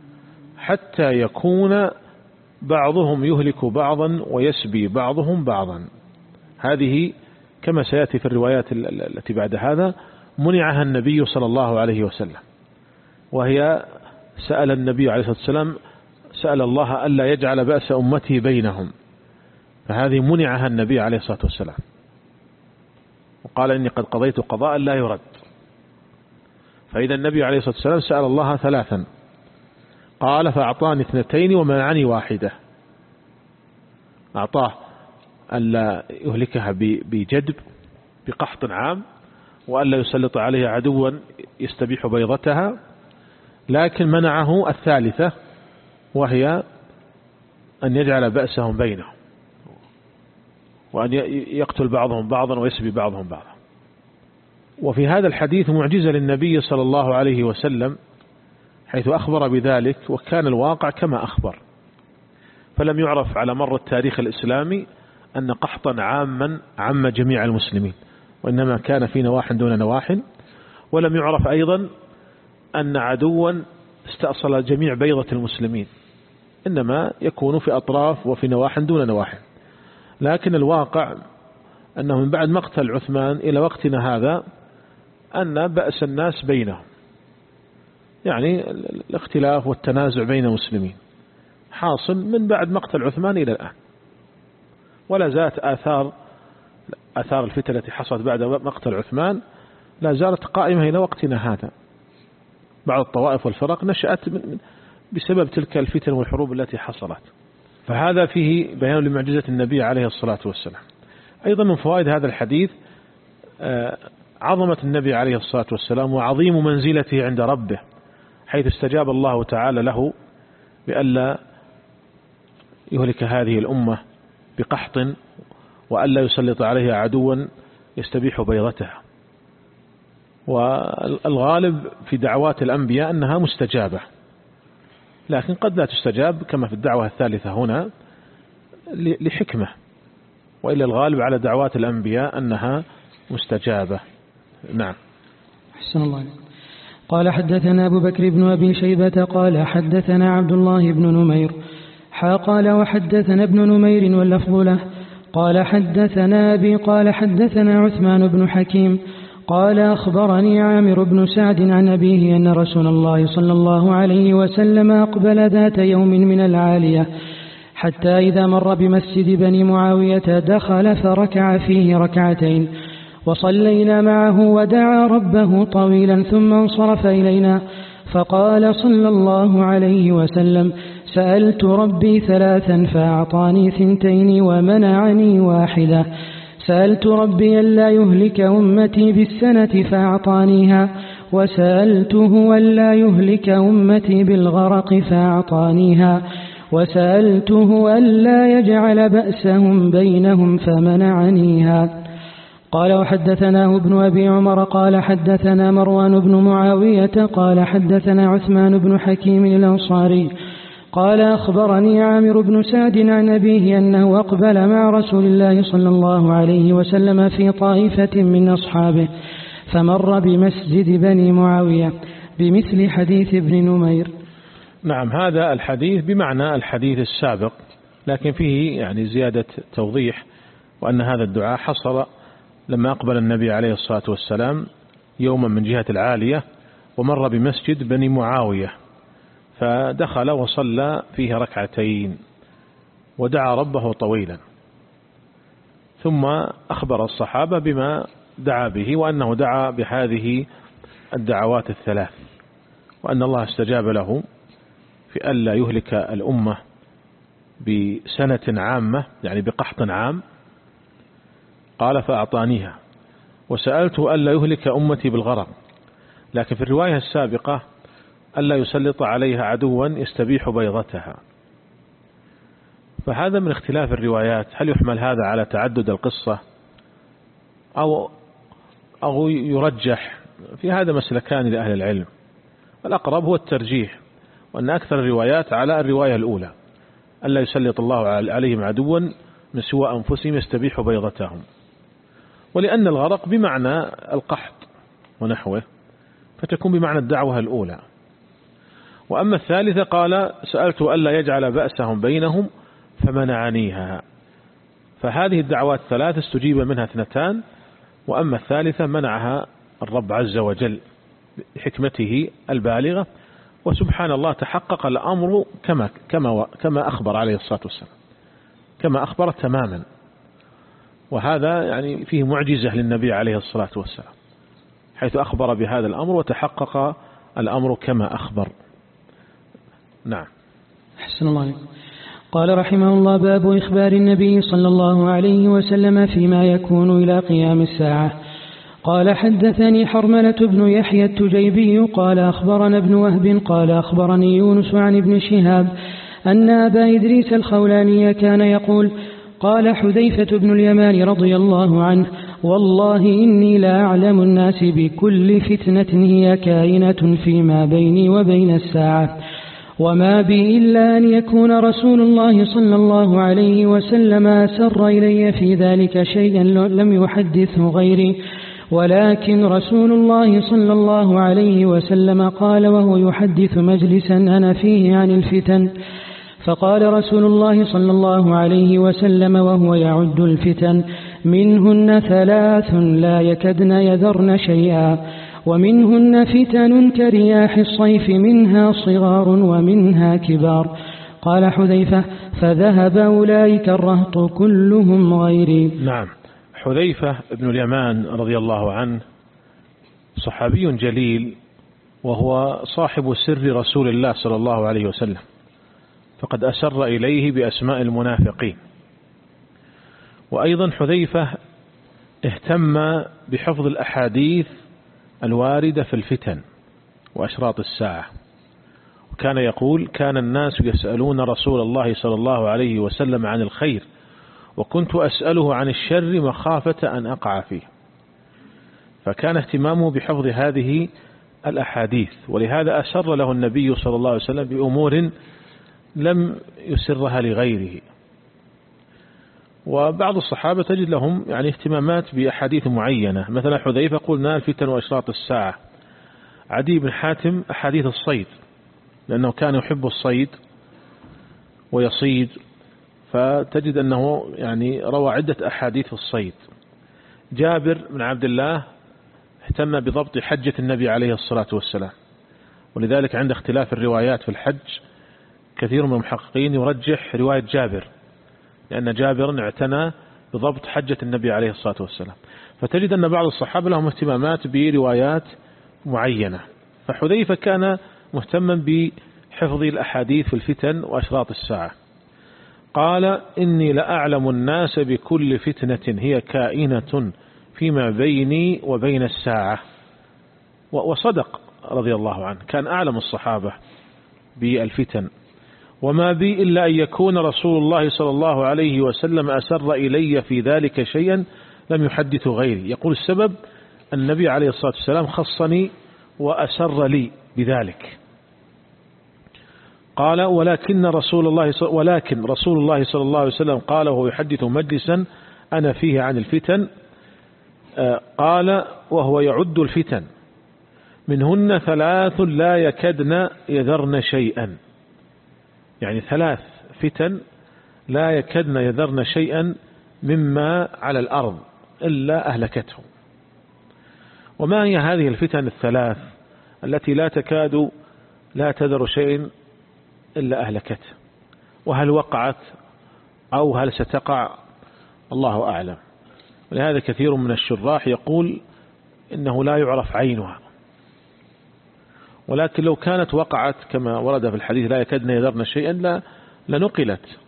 حتى يكون بعضهم يهلك بعضا ويسبي بعضهم بعضا. هذه كما سيأتي في الروايات التي بعد هذا منعها النبي صلى الله عليه وسلم، وهي سأل النبي عليه الصلاة والسلام سأل الله ألا يجعل بأس أمته بينهم، فهذه منعها النبي عليه الصلاة والسلام، وقال: إني قد قضيت قضاء لا يرد. فإذا النبي عليه الصلاة والسلام سأل الله ثلاثا، قال: فأعطاني 2 ومنعني 1. أعطاه ألا يهلكها بجدب بقحط عام، وألا يسلط عليها عدوا يستبيح بيضتها، لكن منعه 3 وهي أن يجعل بأسهم بينهم، وأن يقتل بعضهم بعضا ويسبي بعضهم بعضا. وفي هذا الحديث معجزة للنبي صلى الله عليه وسلم، حيث أخبر بذلك وكان الواقع كما أخبر. فلم يعرف على مر التاريخ الإسلامي أن قحطا عاما عم جميع المسلمين، وإنما كان في نواح دون نواح. ولم يعرف أيضا أن عدوا استأصل جميع بيضة المسلمين، إنما يكون في أطراف وفي نواح دون نواح. لكن الواقع أنه من بعد مقتل عثمان إلى وقتنا هذا أن بأس الناس بينهم، يعني الاختلاف والتنازع بين المسلمين حاصل من بعد مقتل عثمان إلى الآن، ولا زالت آثار الفتن التي حصلت بعد مقتل عثمان لا زالت قائمة إلى وقتنا هذا. بعض الطوائف والفرق نشأت بسبب تلك الفتن والحروب التي حصلت. فهذا فيه بيان لمعجزة النبي عليه الصلاة والسلام. أيضا من فوائد هذا الحديث عظمة النبي عليه الصلاة والسلام وعظيم منزلته عند ربه، حيث استجاب الله تعالى له بألا يهلك هذه الأمة بقحط، وألا يسلط عليها عدوا يستبيح بيضتها. والغالب في دعوات الأنبياء أنها مستجابة، لكن قد لا تستجاب كما في الدعوة الثالثة هنا لحكمة، وإلا الغالب على دعوات الأنبياء أنها مستجابة. نعم. أحسن الله. قال: حدثنا أبو بكر بن أبي شيبة قال: حدثنا عبد الله بن نمير قال وحدثنا ابن نمير واللفظ له قال حدثنا أبي قال حدثنا عثمان بن حكيم قال أخبرني عامر بن سعد عن أبيه أن رسول الله صلى الله عليه وسلم أقبل ذات يوم من العالية حتى إذا مر بمسجد بني معاوية دخل فركع فيه ركعتين وصلينا معه ودعا ربه طويلا ثم انصرف إلينا فقال صلى الله عليه وسلم سألت ربي 3 فأعطاني 2 ومنعني 1. سألت ربي ألا يهلك أمتي بالسنة فأعطانيها وسألته ألا يهلك أمتي بالغرق فأعطانيها وسألته ألا يجعل بأسهم بينهم فمنعنيها. قال وحدثناه ابن أبي عمر قال حدثنا مروان بن معاوية قال حدثنا عثمان بن حكيم الأنصاري قال أخبرني عامر بن سعد عن أبيه أنه أقبل مع رسول الله صلى الله عليه وسلم في طائفة من أصحابه فمر بمسجد بني معاوية بمثل حديث ابن نمير. نعم، هذا الحديث بمعنى الحديث السابق، لكن فيه يعني زيادة توضيح، وأن هذا الدعاء حصل لما أقبل النبي عليه الصلاة والسلام يوما من جهة العالية ومر بمسجد بني معاوية فدخل وصلى فيه 2 ركعتين ودعا ربه طويلا، ثم أخبر الصحابة بما دعا به وأنه دعا بهذه الدعوات 3 وأن الله استجاب له في ألا يهلك الأمة بسنة عامة يعني بقحط عام، قال فأعطانيها وسألته ألا يهلك أمتي بالغرق، لكن في الرواية السابقة ألا يسلط عليها عدوا يستبيح بيضتها. فهذا من اختلاف الروايات، هل يحمل هذا على تعدد القصة أو يرجح؟ في هذا مسلكان لأهل العلم، الأقرب هو الترجيح، وأن أكثر الروايات على الرواية الأولى ألا يسلط الله عليهم عدوا من سوى أنفسهم يستبيح بيضتهم، ولأن الغرق بمعنى القحط ونحوه فتكون بمعنى الدعوة الأولى. وأما الثالثة قال سألت ألا يجعل بأسهم بينهم فمنعنيها، فهذه الدعوات 3 استجيب منها 2، وأما الثالثة منعها الرب عز وجل بحكمته البالغة، وسبحان الله تحقق الأمر كما أخبر عليه الصلاة والسلام، كما أخبر تماما، وهذا يعني فيه معجزة للنبي عليه الصلاة والسلام حيث أخبر بهذا الأمر وتحقق الأمر كما أخبر. نعم. أحسن الله عليك. قال رحمه الله باب إخبار النبي صلى الله عليه وسلم فيما يكون إلى قيام الساعة. قال حدثني حرملة بن يحيى التجيبي قال أخبرنا ابن وهب قال أخبرني يونس عن ابن شهاب أن أبا إدريس الخولاني كان يقول قال حذيفة بن اليمان رضي الله عنه والله إني لا أعلم الناس بكل فتنة هي كائنة فيما بيني وبين الساعة، وما بي إلا أن يكون رسول الله صلى الله عليه وسلم أسر إلي في ذلك شيئا لم يحدثه غيري، ولكن رسول الله صلى الله عليه وسلم قال وهو يحدث مجلسا أنا فيه عن الفتن، فقال رسول الله صلى الله عليه وسلم وهو يعد الفتن منهن 3 لا يكدن يذرن شيئا، ومنهن فتن كرياح الصيف منها صغار ومنها كبار. قال حذيفة فذهب أولئك الرهط كلهم غيري. نعم. حذيفة بن اليمان رضي الله عنه صحابي جليل، وهو صاحب سر رسول الله صلى الله عليه وسلم، فقد أسر إليه بأسماء المنافقين. وأيضا حذيفة اهتم بحفظ الأحاديث الواردة في الفتن وأشراط الساعة، وكان يقول كان الناس يسألون رسول الله صلى الله عليه وسلم عن الخير وكنت أسأله عن الشر مخافة أن أقع فيه، فكان اهتمامه بحفظ هذه الأحاديث، ولهذا أسر له النبي صلى الله عليه وسلم بأمور لم يسرها لغيره. وبعض الصحابة تجد لهم يعني اهتمامات بأحاديث معينة، مثلا حذيفة قلنا الفتن وأشراط الساعة، عدي بن حاتم أحاديث الصيد لأنه كان يحب الصيد ويصيد، فتجد أنه يعني روى عدة أحاديث في الصيد. جابر بن عبد الله اهتم بضبط حجة النبي عليه الصلاة والسلام، ولذلك عند اختلاف الروايات في الحج كثير من المحققين يرجح رواية جابر، لأن جابر اعتنى بضبط حجة النبي عليه الصلاة والسلام. فتجد أن بعض الصحابة لهم اهتمامات بروايات معينة، فحذيفة كان مهتما بحفظ الأحاديث في الفتن وأشراط الساعة. قال: إني لأعلم الناس بكل فتنة هي كائنة فيما بيني وبين الساعة. وصدق رضي الله عنه، كان أعلم الصحابة بالفتن. وما بي إلا أن يكون رسول الله صلى الله عليه وسلم أسر إلي في ذلك شيئا لم يحدث غيري. يقول السبب النبي عليه الصلاة والسلام خصني وأسر لي بذلك. قال: ولكن رسول الله صلى الله عليه وسلم قال وهو يحدث مجلسا أنا فيه عن الفتن، قال وهو يعد الفتن منهن 3 لا يكدن يذرن شيئا، يعني 3 فتن لا يكدن يذرن شيئا مما على الأرض إلا أهلكته. وما هي هذه الفتن ال3 التي لا تكاد لا تذر شيء إلا أهلكته؟ وهل وقعت أو هل ستقع؟ الله أعلم. ولهذا كثير من الشراح يقول إنه لا يعرف عينها، ولكن لو كانت وقعت كما ورد في الحديث لا يكدن يذرن شيئا لنقلت،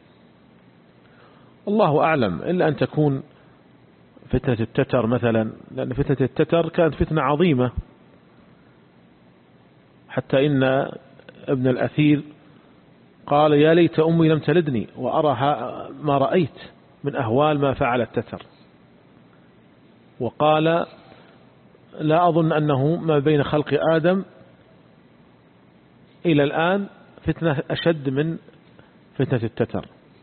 الله أعلم، إلا أن تكون فتنة التتر مثلا، لأن فتنة التتر كانت فتنة عظيمة، حتى إن ابن الأثير قال: يا ليت أمي لم تلدني وأرى ما رأيت من أهوال ما فعل التتر. وقال: لا أظن أنه ما بين خلق آدم إلى الآن فتنة أشد من فتنة التتر.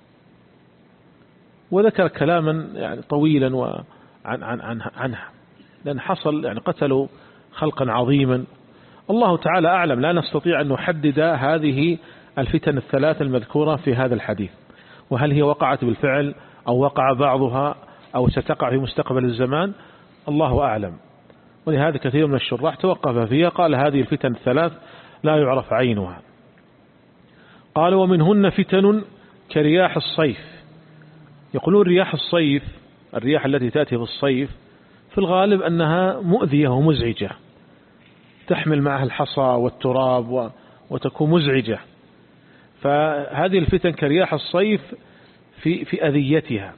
وذكر كلاما يعني طويلا عنها، لأن حصل يعني قتلوا خلقا عظيما. الله تعالى أعلم، لا نستطيع أن نحدد هذه الفتن ال3 المذكورة في هذا الحديث، وهل هي وقعت بالفعل أو وقع بعضها أو ستقع في مستقبل الزمان، الله أعلم. ولهذا كثير من الشراح توقف فيها، قال هذه الفتن ال3 لا يعرف عينها. قال: ومنهن فتن كرياح الصيف. يقولون رياح الصيف، الرياح التي تأتي في الصيف في الغالب أنها مؤذية ومزعجة، تحمل معها الحصى والتراب وتكون مزعجة. فهذه الفتن كرياح الصيف في أذيتها،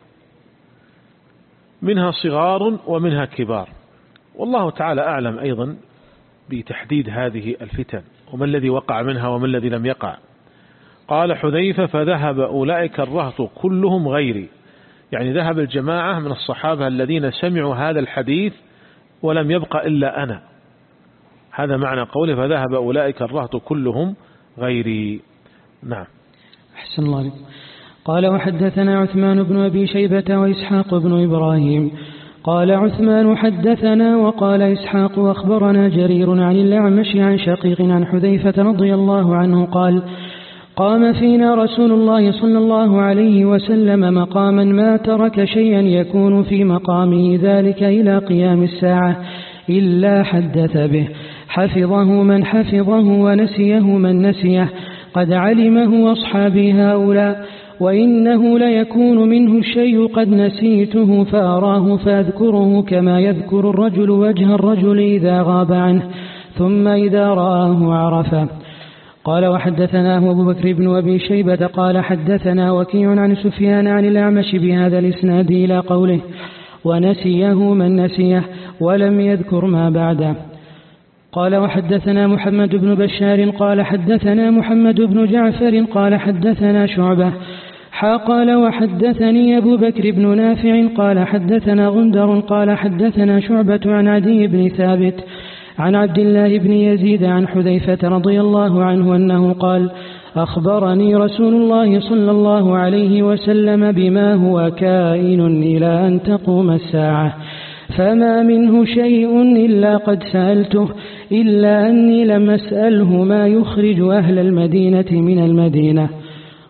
منها صغار ومنها كبار، والله تعالى أعلم أيضا بتحديد هذه الفتن وما الذي وقع منها وما الذي لم يقع. قال حذيفة: فذهب أولئك الرهط كلهم غيري، يعني ذهب الجماعة من الصحابة الذين سمعوا هذا الحديث ولم يبق إلا أنا. هذا معنى قوله فذهب أولئك الرهط كلهم غيري. نعم. أحسن الله عليك. قال: وحدثنا عثمان بن أبي شيبة وإسحاق بن إبراهيم. قال عثمان: حدثنا، وقال إسحاق: أخبرنا جرير عن الأعمش عن شقيق عن حذيفة رضي الله عنه قال: قام فينا رسول الله صلى الله عليه وسلم مقاما ما ترك شيئا يكون في مقامه ذلك إلى قيام الساعة إلا حدث به، حفظه من حفظه ونسيه من نسيه، قد علمه أصحابي هؤلاء، وإنه ليكون منه الشيء قد نسيته فأراه فأذكره كما يذكر الرجل وجه الرجل إذا غاب عنه ثم إذا رآه عرفه. قال: وحدثناه أبو بكر بن أبي شيبة قال: حدثنا وكيع عن سفيان عن الأعمش بهذا الإسناد إلى قوله: ونسيه من نسيه، ولم يذكر ما بعده. قال: وحدثنا محمد بن بشار قال: حدثنا محمد بن جعفر قال: حدثنا شعبة قال: وحدثني أبو بكر بن نافع قال: حدثنا غندر قال: حدثنا شعبة عن عدي بن ثابت عن عبد الله بن يزيد عن حذيفة رضي الله عنه أنه قال: أخبرني رسول الله صلى الله عليه وسلم بما هو كائن إلى أن تقوم الساعة، فما منه شيء إلا قد سألته، إلا أني لم أسأله ما يخرج أهل المدينة من المدينة.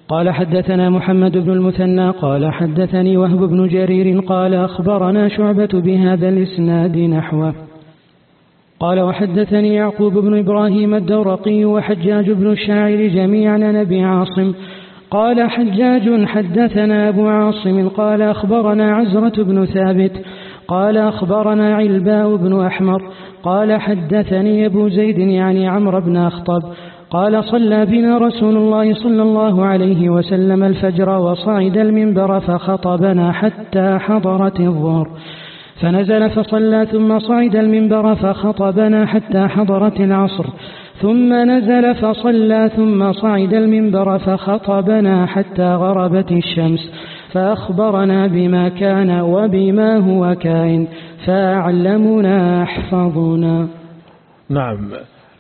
قال حدثنا محمد بن المثنى قال حدثني وهب بن جرير قال أخبرنا شعبة بهذا الإسناد نحوه. قال وحدثني يعقوب بن إبراهيم الدورقي وحجاج بن الشاعر جميعا عن أبي عاصم قال حجاج حدثنا أبو عاصم قال أخبرنا عزرة بن ثابت قال أخبرنا علباء بن أحمر قال حدثني أبو زيد يعني عمرو بن أخطب قال صلى بنا رسول الله صلى الله عليه وسلم الفجر وصعد المنبر فخطبنا حتى حضرت الظهر فنزل فصلى ثم صعد المنبر فخطبنا حتى حضرت العصر ثم نزل فصلى ثم صعد المنبر فخطبنا حتى غربت الشمس فأخبرنا بما كان وبما هو كائن فأعلمنا أحفظنا. نعم،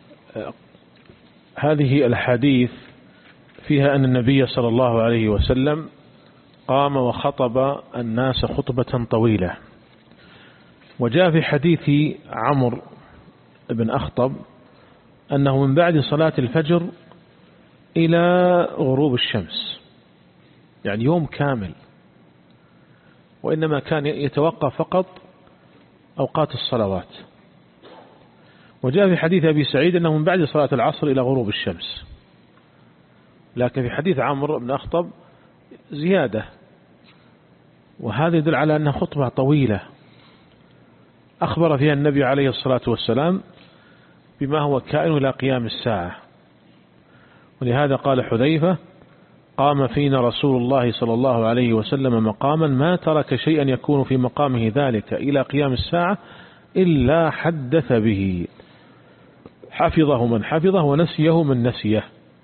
هذه الحديث فيها أن النبي صلى الله عليه وسلم قام وخطب الناس خطبة طويلة. وجاء في حديث عمرو بن أخطب أنه من بعد صلاة الفجر إلى غروب الشمس، يعني يوم كامل، وإنما كان يتوقف فقط أوقات الصلوات. وجاء في حديث أبي سعيد أنه من بعد صلاة العصر إلى غروب الشمس، لكن في حديث عمرو بن أخطب زيادة، وهذا يدل على أنها خطبة طويلة أخبر فيها النبي عليه الصلاة والسلام بما هو كائن إلى قيام الساعة. ولهذا قال حذيفة قام فينا رسول الله صلى الله عليه وسلم مقاما ما ترك شيئا يكون في مقامه ذلك إلى قيام الساعة إلا حدث به، حفظه من حفظه ونسيه من نسيه،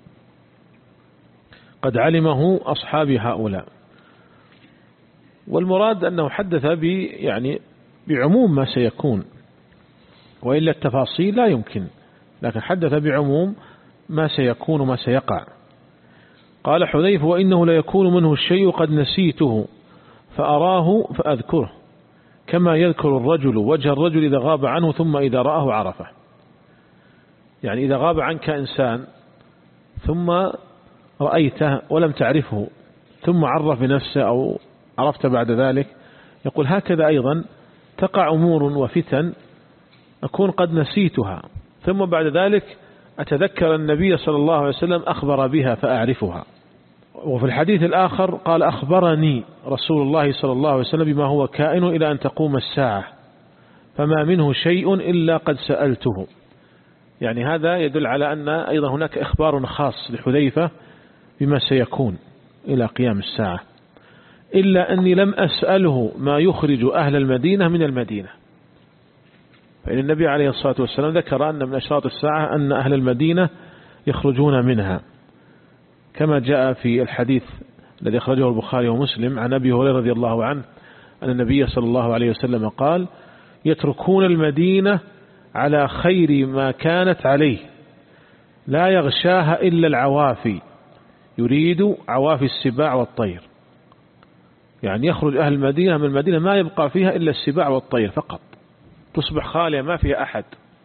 قد علمه أصحاب هؤلاء. والمراد أنه حدث يعني بعموم ما سيكون، وإلا التفاصيل لا يمكن، لكن حدث بعموم ما سيكون وما سيقع. قال حذيفة وإنه لا يكون منه الشيء قد نسيته فأراه فأذكره، كما يذكر الرجل وجه الرجل إذا غاب عنه ثم إذا رآه عرفه. يعني إذا غاب عنك إنسان ثم رأيته ولم تعرفه ثم عرف بنفسه أو عرفت بعد ذلك، يقول هكذا أيضا تقع أمور وفتن أكون قد نسيتها ثم بعد ذلك أتذكر النبي صلى الله عليه وسلم أخبر بها فأعرفها. وفي الحديث الآخر قال أخبرني رسول الله صلى الله عليه وسلم بما هو كائن إلى أن تقوم الساعة فما منه شيء إلا قد سألته. يعني هذا يدل على أن أيضا هناك إخبار خاص لحذيفة بما سيكون إلى قيام الساعة، إلا أني لم أسأله ما يخرج أهل المدينة من المدينة. فإن النبي عليه الصلاة والسلام ذكر أن من أشراط الساعة أن أهل المدينة يخرجون منها، كما جاء في الحديث الذي أخرجه البخاري ومسلم عن أبي هريرة رضي الله عنه أن النبي صلى الله عليه وسلم قال يتركون المدينة على خير ما كانت عليه لا يغشاها إلا العوافي، يريد عوافي السباع والطير. يعني يخرج أهل المدينة من المدينة ما يبقى فيها إلا السباع والطير فقط، تصبح خالية ما فيها أحد.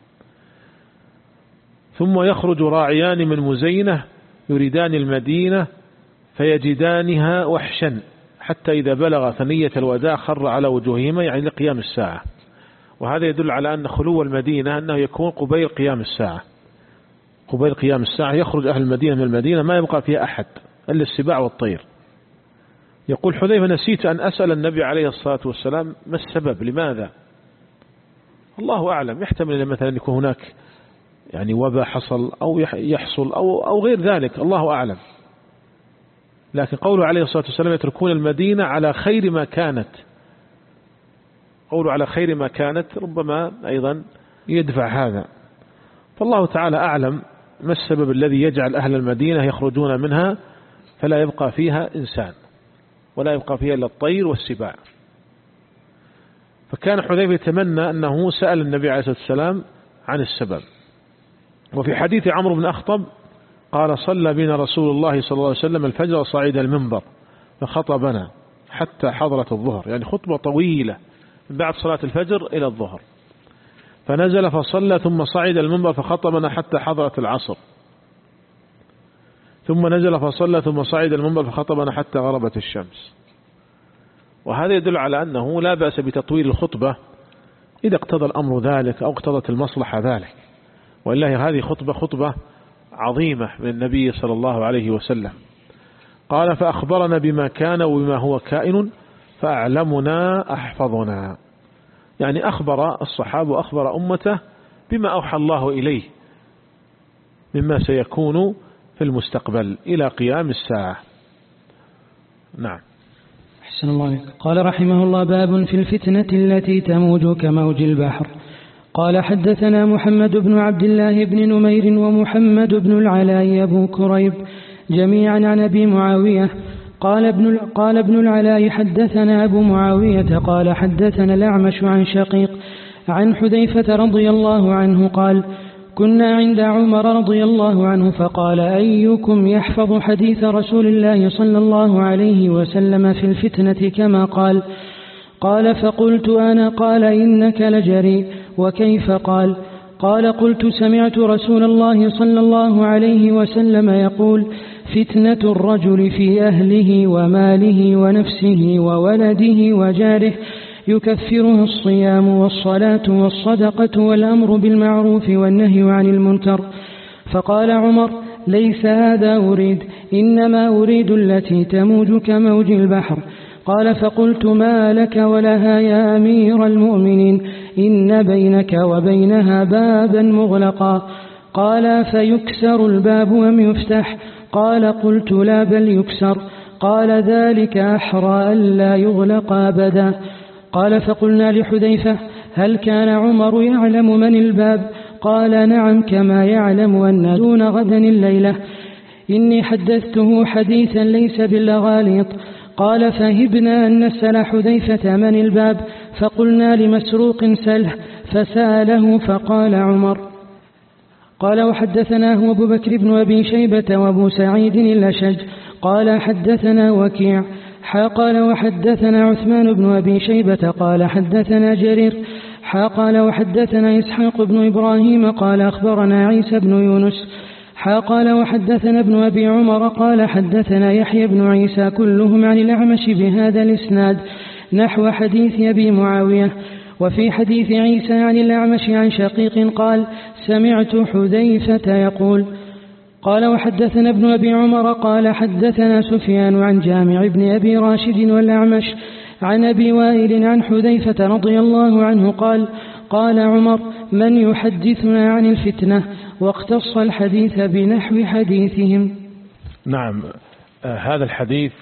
ثم يخرج راعيان من مزينة يريدان المدينة فيجدانها وحشا حتى إذا بلغ ثنية الوداع خر على وجوههما، يعني لقيام الساعة. وهذا يدل على أن خلو المدينة أنه يكون قبيل قيام الساعة، قبيل قيام الساعة يخرج أهل المدينة من المدينة ما يبقى فيها أحد إلا السباع والطير. يقول حذيفة نسيت أن أسأل النبي عليه الصلاة والسلام ما السبب، لماذا؟ الله أعلم، يحتمل مثلا يكون هناك يعني وباء حصل أو يحصل أو غير ذلك، الله أعلم. لكن قوله عليه الصلاة والسلام يتركون المدينة على خير ما كانت، قوله على خير ما كانت ربما أيضا يدفع هذا. فالله تعالى أعلم ما السبب الذي يجعل أهل المدينة يخرجون منها فلا يبقى فيها إنسان ولا يبقى فيها إلا الطير والسباع. فكان حذيفة يتمنى أنه سأل النبي عليه الصلاة والسلام عن السبب. وفي حديث عمرو بن أخطب قال صلى بنا رسول الله صلى الله عليه وسلم الفجر وصعد المنبر فخطبنا حتى حضرت الظهر، يعني خطبة طويلة من بعد صلاة الفجر إلى الظهر. فنزل فصلى ثم صعد المنبر فخطبنا حتى حضرت العصر. ثم نزل فصلى ثم صعد المنبر فخطبنا حتى غربت الشمس. وهذا يدل على أنه لا بأس بتطويل الخطبة إذا اقتضى الأمر ذلك أو اقتضت المصلحة ذلك. والله هذه خطبة عظيمة من النبي صلى الله عليه وسلم. قال فأخبرنا بما كان وبما هو كائن فأعلمنا أحفظنا، يعني أخبر الصحابة وأخبر أمته بما أوحى الله إليه مما سيكون في المستقبل إلى قيام الساعة. نعم. أحسن الله عليك. قال رحمه الله: باب في الفتنة التي تموج كموج البحر. قال حدثنا محمد بن عبد الله بن نمير ومحمد بن العلاء أبو كريب جميعا عن أبي معاوية. قال ابن العلاء حدثنا أبو معاوية قال حدثنا الأعمش عن شقيق عن حذيفة رضي الله عنه قال: كنا عند عمر رضي الله عنه فقال: أيكم يحفظ حديث رسول الله صلى الله عليه وسلم في الفتنة كما قال؟ قال: فقلت أنا. قال: إنك لجريء. وكيف؟ قال: قلت: سمعت رسول الله صلى الله عليه وسلم يقول: فتنة الرجل في أهله وماله ونفسه وولده وجاره يكفرها الصيام والصلاة والصدقة والأمر بالمعروف والنهي عن المنكر. فقال عمر: ليس هذا أريد، إنما أريد التي تموج كموج البحر. قال: فقلت: ما لك ولها يا أمير المؤمنين؟ إن بينك وبينها بابا مغلقا. قال: فيكسر الباب أم يفتح؟ قال: قلت: لا بل يكسر. قال: ذلك أحرى ألا يغلق أبدا. قال: فقلنا لحذيفة: هل كان عمر يعلم من الباب؟ قال: نعم، كما يعلم أن دون غدا الليلة. إني حدثته حديثا ليس بالغاليط. قال: فهبنا أن نسأل حذيفة من الباب، فقلنا لمسروق سله، فسأله فقال عمر. قال: وحدثناه أبو بكر بن أبي شيبة وأبو سعيد الأشج قال حدثنا وكيع قال: وحدثنا عثمان بن أبي شيبة قال حدثنا جرير قال: وحدثنا إسحاق بن إبراهيم قال أخبرنا عيسى بن يونس قال: وحدثنا ابن أبي عمر قال حدثنا يحيى بن عيسى كلهم عن الأعمش بهذا الإسناد نحو حديث أبي معاوية. وفي حديث عيسى عن الأعمش عن شقيق قال: سمعت حذيفة يقول. قال: وحدثنا ابن أبي عمر قال حدثنا سفيان عن جامع بن أبي راشد والأعمش عن أبي وائل عن حذيفة رضي الله عنه قال: قال عمر: من يحدثنا عن الفتنة؟ واقتص الحديث بنحو حديثهم. نعم. هذا الحديث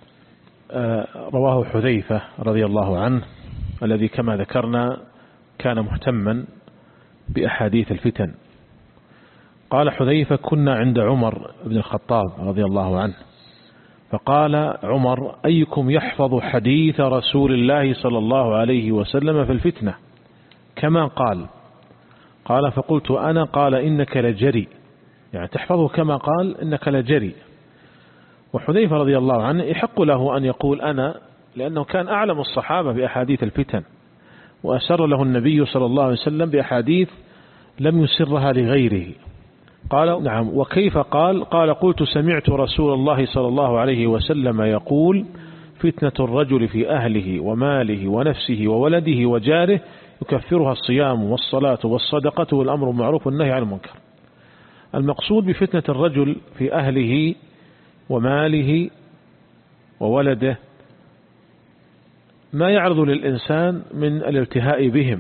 رواه حذيفة رضي الله عنه، الذي كما ذكرنا كان مهتما بأحاديث الفتن. قال حذيفة: كنا عند عمر بن الخطاب رضي الله عنه فقال عمر: أيكم يحفظ حديث رسول الله صلى الله عليه وسلم في الفتنة كما قال؟ قال: فقلت أنا. قال: إنك لجري، يعني تحفظه كما قال إنك لجري. وحذيفة رضي الله عنه يحق له أن يقول أنا، لأنه كان أعلم الصحابة بأحاديث الفتن، وأسر له النبي صلى الله عليه وسلم بأحاديث لم يسرها لغيره. قال: نعم. وكيف؟ قال: قلت: سمعت رسول الله صلى الله عليه وسلم يقول: فتنة الرجل في أهله وماله ونفسه وولده وجاره يكفرها الصيام والصلاة والصدقة والأمر بالمعروف والنهي عن المنكر. المقصود بفتنة الرجل في أهله وماله وولده ما يعرض للإنسان من الالتهاء بهم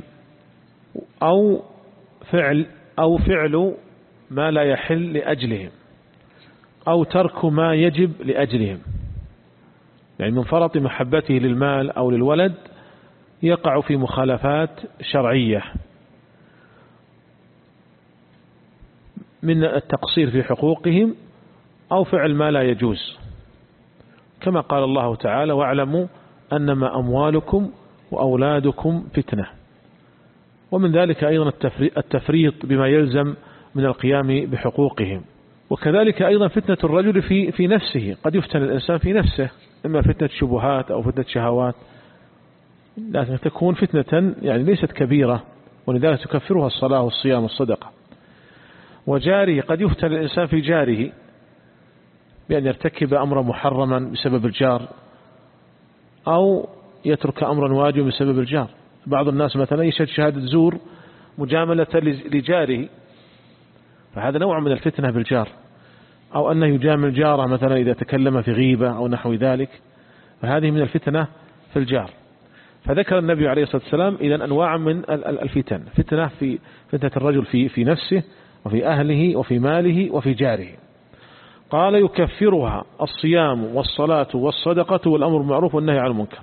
أو فعل ما لا يحل لأجلهم أو ترك ما يجب لأجلهم، يعني من فرط محبته للمال أو للولد يقع في مخالفات شرعية من التقصير في حقوقهم أو فعل ما لا يجوز، كما قال الله تعالى: واعلموا أنما أموالكم وأولادكم فتنة. ومن ذلك أيضا التفريط بما يلزم من القيام بحقوقهم. وكذلك أيضا فتنة الرجل في نفسه، قد يفتن الإنسان في نفسه، إما فتنة شبهات أو فتنة شهوات، لكن تكون فتنة يعني ليست كبيرة، ولذلك تكفرها الصلاة والصيام والصدقة. وجاره، قد يفتن الإنسان في جاره بأن يرتكب أمرا محرما بسبب الجار، أو يترك أمرا واجبا بسبب الجار. بعض الناس مثلا يشهد شهادة زور مجاملة لجاره، فهذا نوع من الفتنة بالجار، أو أنه يجامل جاره مثلا إذا تكلم في غيبة أو نحو ذلك، فهذه من الفتنة في الجار. فذكر النبي عليه الصلاة والسلام إذن أنواع من الفتن، فتنة الرجل في نفسه وفي أهله وفي ماله وفي جاره. قال يكفرها الصيام والصلاة والصدقة والأمر بالمعروف والنهي عن المنكر.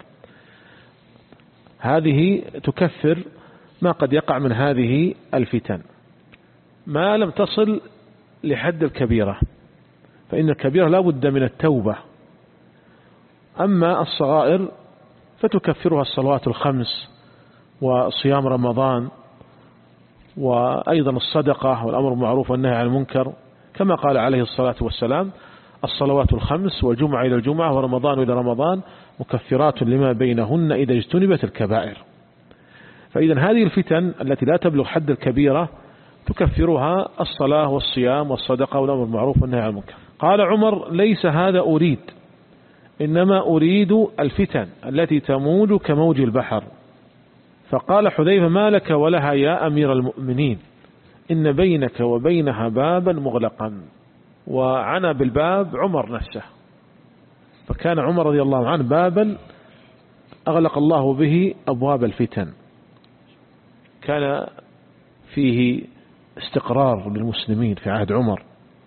هذه تكفر ما قد يقع من هذه الفتن ما لم تصل لحد الكبيرة، فإن الكبيرة لا بد من التوبة. أما الصغائر فتكفرها الصلوات الخمس وصيام رمضان، وأيضا الصدقة والأمر بالمعروف والنهي عن المنكر، كما قال عليه الصلاة والسلام: الصلوات الخمس والجمعة إلى الجمعة ورمضان إلى رمضان مكفرات لما بينهن إذا اجتنبت الكبائر. فإذا هذه الفتن التي لا تبلغ حد الكبيرة تكفرها الصلاة والصيام والصدقة والأمر بالمعروف والنهي عن المنكر. قال عمر: ليس هذا أريد، إنما أريد الفتن التي تموج كموج البحر. فقال حذيفة: ما لك ولها يا أمير المؤمنين، إن بينك وبينها بابا مغلقا. وعنى بالباب عمر نفسه، فكان عمر رضي الله عنه بابا أغلق الله به أبواب الفتن، كان فيه استقرار للمسلمين في عهد عمر،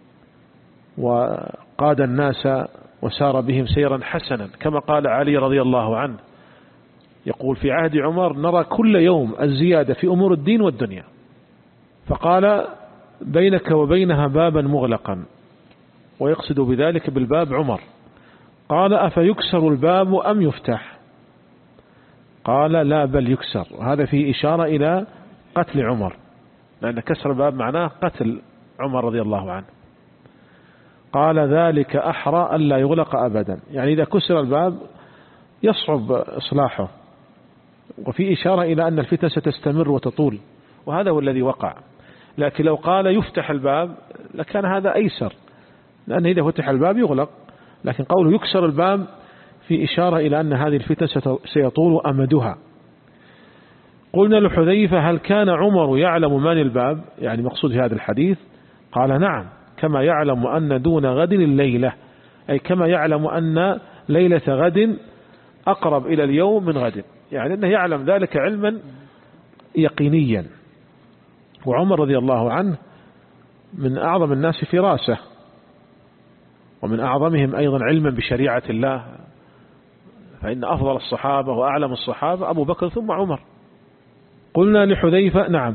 وقاد الناس وسار بهم سيرا حسنا، كما قال علي رضي الله عنه يقول: في عهد عمر نرى كل يوم الزيادة في أمور الدين والدنيا. فقال: بينك وبينها بابا مغلقا، ويقصد بذلك بالباب عمر. قال: أفيكسر الباب أم يفتح؟ قال: لا بل يكسر. وهذا فيه إشارة إلى قتل عمر، لأن كسر الباب معناه قتل عمر رضي الله عنه. قال: ذلك أحرى ألا يغلق أبدا، يعني إذا كسر الباب يصعب إصلاحه، وفي إشارة إلى أن الفتنة ستستمر وتطول، وهذا هو الذي وقع. لكن لو قال يفتح الباب لكان هذا أيسر، لأن إذا فتح الباب يغلق، لكن قوله يكسر الباب في إشارة إلى أن هذه الفتنة سيطول أمدها. قلنا لحذيفة: هل كان عمر يعلم من الباب؟ يعني مقصود في هذا الحديث. قال: نعم، كما يعلم أن دون غد الليلة، أي كما يعلم أن ليلة غد أقرب إلى اليوم من غد، يعني أنه يعلم ذلك علما يقينيا. وعمر رضي الله عنه من أعظم الناس فراسة، ومن أعظمهم أيضا علما بشريعة الله، فإن أفضل الصحابة وأعلم الصحابة أبو بكر ثم عمر. قلنا لحذيفة: نعم،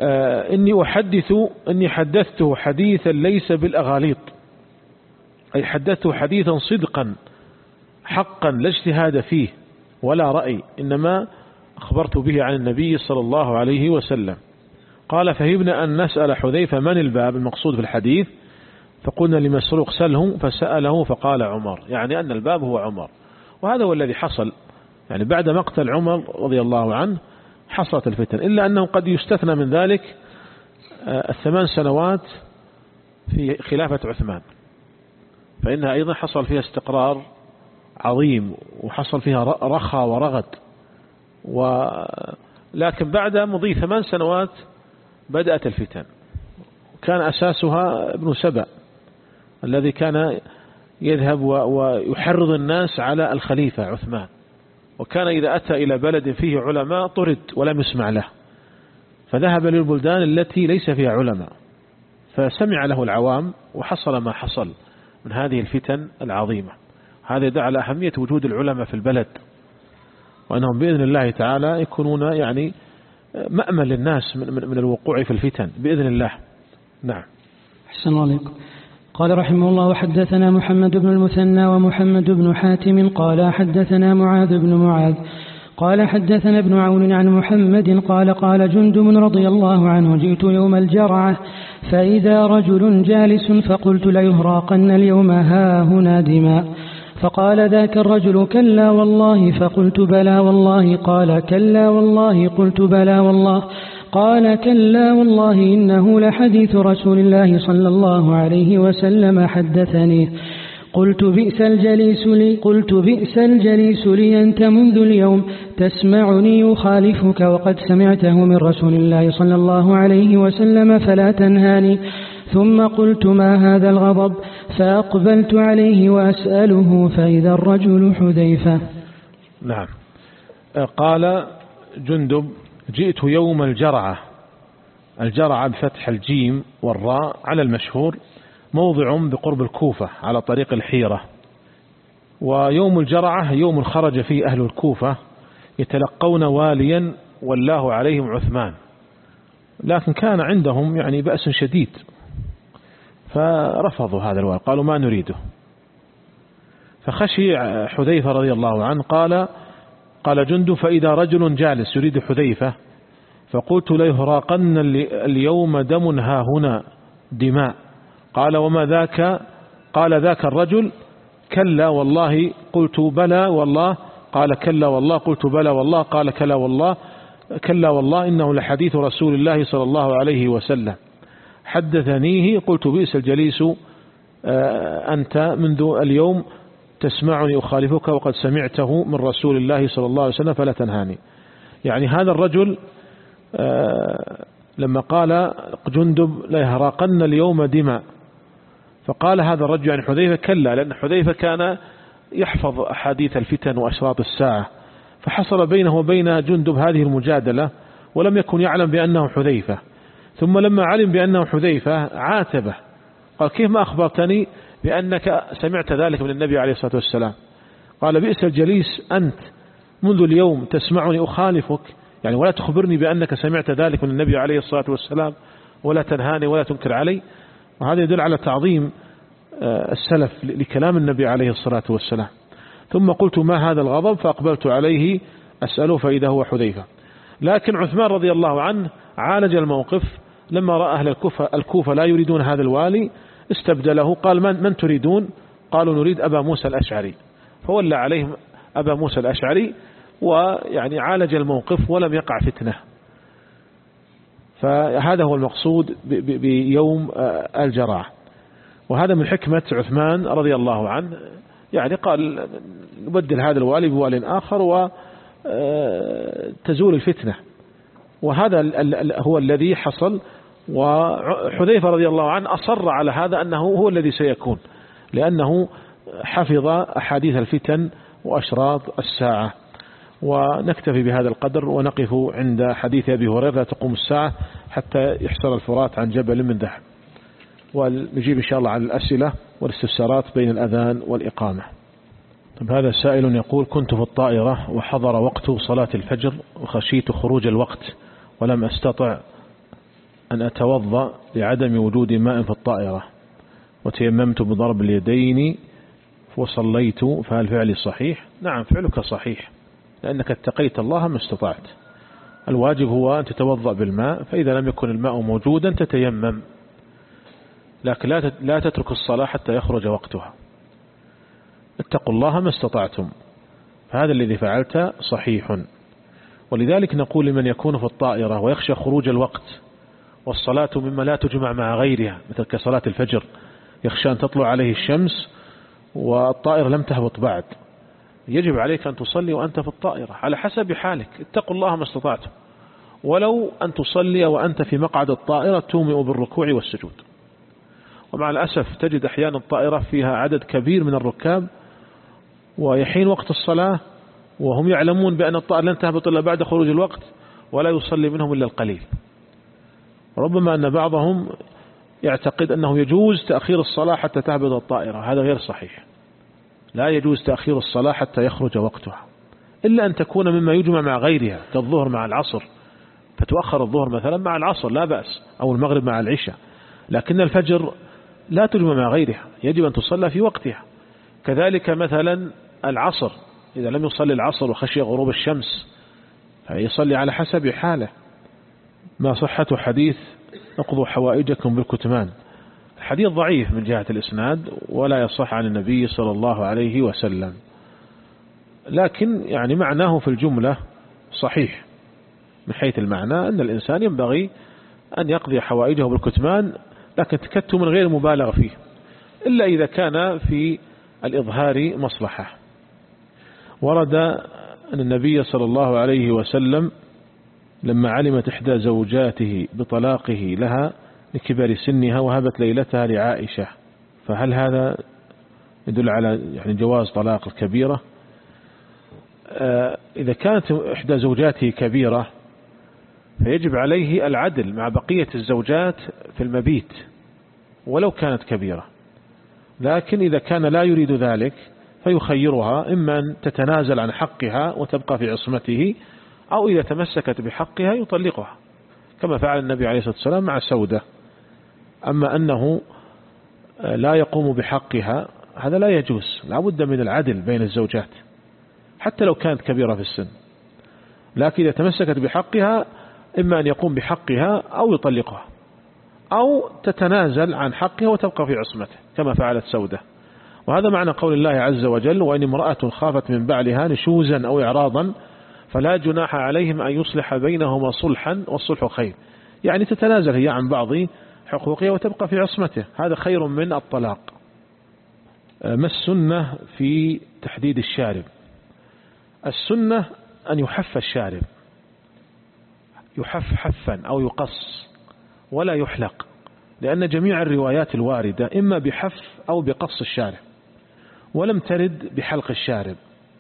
إني حدثته حديثا ليس بالأغاليط، أي حدثته حديثا صدقا حقا لا اجتهاد فيه ولا رأي، إنما أخبرت به عن النبي صلى الله عليه وسلم. قال: فهبنا أن نسأل حذيفة من الباب المقصود في الحديث، فقلنا لمسروق: سأله. فسأله فقال عمر، يعني أن الباب هو عمر. وهذا هو الذي حصل، يعني بعد مقتل عمر رضي الله عنه حصلت الفتن، إلا أنه قد يستثنى من ذلك 8 سنوات في خلافة عثمان، فإنها أيضا حصل فيها استقرار عظيم، وحصل فيها رخاء ورغد. لكن بعد مضي 8 سنوات بدأت الفتن، كان أساسها ابن سبأ الذي كان يذهب ويحرض الناس على الخليفة عثمان، وكان إذا أتى إلى بلد فيه علماء طرد ولم يسمع له، فذهب للبلدان التي ليس فيها علماء، فسمع له العوام، وحصل ما حصل من هذه الفتن العظيمة. هذا يدل على أهمية وجود العلماء في البلد، وأنهم بإذن الله تعالى يكونون يعني مأمن للناس من الوقوع في الفتن بإذن الله. نعم. أحسن الله عليكم. قال رحمه الله: وحدثنا محمد بن المثنى ومحمد بن حاتم قال حدثنا معاذ بن معاذ قال حدثنا ابن عون عن محمد قال: قال جندب رضي الله عنه: جئت يوم الجرعة فإذا رجل جالس فقلت: ليهراقن اليوم هاهنا دماء. فقال ذاك الرجل: كلا والله. فقلت: بلى والله. قال: كلا والله. قلت: بلى والله. قال: كلا والله، إنه لحديث رسول الله صلى الله عليه وسلم حدثني. قلت بئس الجليس لي أنت منذ اليوم تسمعني يخالفك وقد سمعته من رسول الله صلى الله عليه وسلم فلا تنهاني. ثم قلت ما هذا الغضب؟ فأقبلت عليه وأسأله فإذا الرجل حذيفة. نعم. قال جندب: جئت يوم الجرعة بفتح الجيم والراء على المشهور، موضع بقرب الكوفة على طريق الحيرة. ويوم الجرعة يوم خرج فيه أهل الكوفة يتلقون واليا والله عليهم عثمان، لكن كان عندهم يعني بأس شديد فرفضوا هذا الوالي، قالوا ما نريده. فخشي حذيفة رضي الله عنه قال جندب: فإذا رجل جالس يريد حذيفة فقلت ليهراقن اليوم دم ها هنا دماء. قال: وما ذاك؟ قال: ذاك الرجل. كلا والله. قلت: بلى والله. قال: كلا والله. قلت: بلى والله. قال: كلا والله إنه لحديث رسول الله صلى الله عليه وسلم حدثنيه. قلت: بئس الجليس أنت منذ اليوم تسمعني أخالفك وقد سمعته من رسول الله صلى الله عليه وسلم فلا تنهاني. يعني هذا الرجل لما قال جندب ليهراقن اليوم دماء، فقال هذا الرجل يعني حذيفة كلا، لأن حذيفة كان يحفظ أحاديث الفتن وأشراط الساعة، فحصل بينه وبين جندب هذه المجادلة ولم يكن يعلم بأنه حذيفة. ثم لما علم بأنه حذيفة عاتبه، قال: كيف ما أخبرتني بأنك سمعت ذلك من النبي عليه الصلاة والسلام؟ قال: بئس الجليس أنت منذ اليوم تسمعني أخالفك، يعني ولا تخبرني بأنك سمعت ذلك من النبي عليه الصلاة والسلام ولا تنهاني ولا تنكر علي. وهذا يدل على تعظيم السلف لكلام النبي عليه الصلاة والسلام. ثم قلت: ما هذا الغضب؟ فأقبلت عليه أسأله فإذا هو حذيفة. لكن عثمان رضي الله عنه عالج الموقف لما رأى أهل الكوفة لا يريدون هذا الوالي، استبدله. قال: من تريدون؟ قالوا: نريد أبا موسى الأشعري. فولى عليهم أبا موسى الأشعري، ويعني عالج الموقف ولم يقع فتنة. فهذا هو المقصود بيوم الجرعة. وهذا من حكمة عثمان رضي الله عنه، يعني قال نبدل هذا الوالي بوالي آخر وتزول الفتنة، وهذا هو الذي حصل. وحذيفة رضي الله عنه أصر على هذا أنه هو الذي سيكون، لأنه حفظ أحاديث الفتن وأشراط الساعة. ونكتفي بهذا القدر ونقف عند حديث أبي هريرة لا تقوم الساعة حتى يحصل الفرات عن جبل من ذهب، ونجيب إن شاء الله على الأسئلة والاستفسارات بين الأذان والإقامة. طب هذا سائل يقول: كنت في الطائرة وحضر وقت صلاة الفجر وخشيت خروج الوقت ولم أستطع أن أتوضأ لعدم وجود ماء في الطائرة، وتيممت بضرب اليدين وصليت، فهل فعلي صحيح؟ نعم، فعلك صحيح، لأنك اتقيت الله ما استطعت. الواجب هو أن تتوضأ بالماء، فإذا لم يكن الماء موجودا تتيمم، لكن لا تترك الصلاة حتى يخرج وقتها. اتقوا الله ما استطعتم، فهذا الذي فعلت صحيح. ولذلك نقول لمن يكون في الطائرة ويخشى خروج الوقت والصلاة مما لا تجمع مع غيرها مثل كصلاة الفجر، يخشى أن تطلع عليه الشمس والطائرة لم تهبط بعد، يجب عليك أن تصلي وأنت في الطائرة على حسب حالك. اتقوا الله ما استطعتم، ولو أن تصلي وأنت في مقعد الطائرة تومئ بالركوع والسجود. ومع الأسف تجد أحيانا الطائرة فيها عدد كبير من الركاب، ويحين وقت الصلاة وهم يعلمون بأن الطائرة لن تهبط إلا بعد خروج الوقت، ولا يصلي منهم إلا القليل. ربما أن بعضهم يعتقد أنه يجوز تأخير الصلاة حتى تهبط الطائرة، هذا غير صحيح. لا يجوز تأخير الصلاة حتى يخرج وقتها، إلا أن تكون مما يجمع مع غيرها كالظهر مع العصر، فتؤخر الظهر مثلا مع العصر لا بأس، أو المغرب مع العشاء. لكن الفجر لا تجمع مع غيرها، يجب أن تصلى في وقتها. كذلك مثلا العصر، إذا لم يصلي العصر وخشي غروب الشمس فيصلي على حسب حاله. ما صحة حديث اقضوا حوائجكم بالكتمان؟ الحديث ضعيف من جهة الإسناد ولا يصح عن النبي صلى الله عليه وسلم، لكن يعني معناه في الجملة صحيح، من حيث المعنى أن الإنسان ينبغي أن يقضي حوائجه بالكتمان، لكن تكتم من غير مبالغ فيه، إلا إذا كان في الإظهار مصلحة. ورد أن النبي صلى الله عليه وسلم لما علمت إحدى زوجاته بطلاقه لها لكبر سنها وهبت ليلتها لعائشة، فهل هذا يدل على يعني جواز طلاق الكبيرة؟ إذا كانت إحدى زوجاته كبيرة فيجب عليه العدل مع بقية الزوجات في المبيت ولو كانت كبيرة، لكن إذا كان لا يريد ذلك فيخيرها إما أن تتنازل عن حقها وتبقى في عصمته، أو إذا تمسكت بحقها يطلقها كما فعل النبي عليه الصلاة والسلام مع سودة. أما أنه لا يقوم بحقها هذا لا يجوز، لا بد من العدل بين الزوجات حتى لو كانت كبيرة في السن، لكن إذا تمسكت بحقها إما أن يقوم بحقها أو يطلقها أو تتنازل عن حقها وتبقى في عصمته كما فعلت سودة. وهذا معنى قول الله عز وجل: وإن امرأة خافت من بعلها نشوزا أو إعراضا فلا جناح عليهم أن يصلح بينهما صلحا والصلح خير، يعني تتنازل هي عن بعض حقوقها وتبقى في عصمته، هذا خير من الطلاق. ما السنة في تحديد الشارب؟ السنة أن يحف الشارب، يحف حفا أو يقص ولا يحلق، لأن جميع الروايات الواردة إما بحف أو بقص الشارب، ولم ترد بحلق الشارب،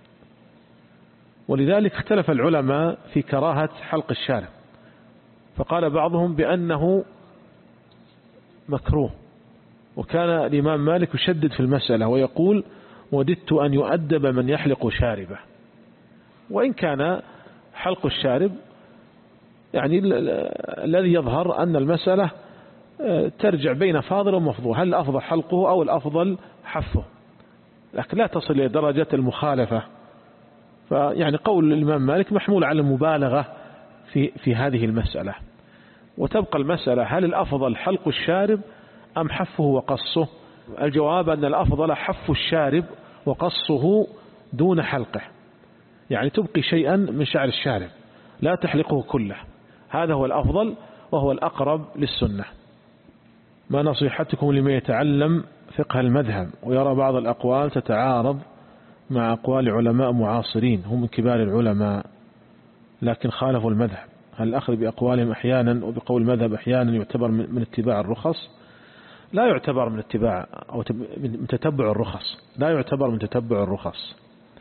ولذلك اختلف العلماء في كراهة حلق الشارب، فقال بعضهم بأنه مكروه، وكان الإمام مالك يشدد في المسألة ويقول: وددت أن يؤدب من يحلق شاربه. وإن كان حلق الشارب يعني الذي يظهر أن المسألة ترجع بين فاضل ومفضول، هل الأفضل حلقه أو الأفضل حفه، لكن لا تصل إلى درجة المخالفة. فيعني قول الإمام مالك محمول على المبالغة في هذه المسألة، وتبقى المسألة هل الأفضل حلق الشارب أم حفه وقصه؟ الجواب أن الأفضل حف الشارب وقصه دون حلقه، يعني تبقي شيئا من شعر الشارب لا تحلقه كله، هذا هو الأفضل وهو الأقرب للسنة. ما نصيحتكم لمن يتعلم فقه المذهب ويرى بعض الأقوال تتعارض مع أقوال علماء معاصرين هم من كبار العلماء لكن خالفوا المذهب؟ هل الأخذ بأقوالهم أحيانا وبقول المذهب أحيانا يعتبر من اتباع الرخص؟ لا يعتبر من اتباع أو من تتبع الرخص، لا يعتبر من تتبع الرخص.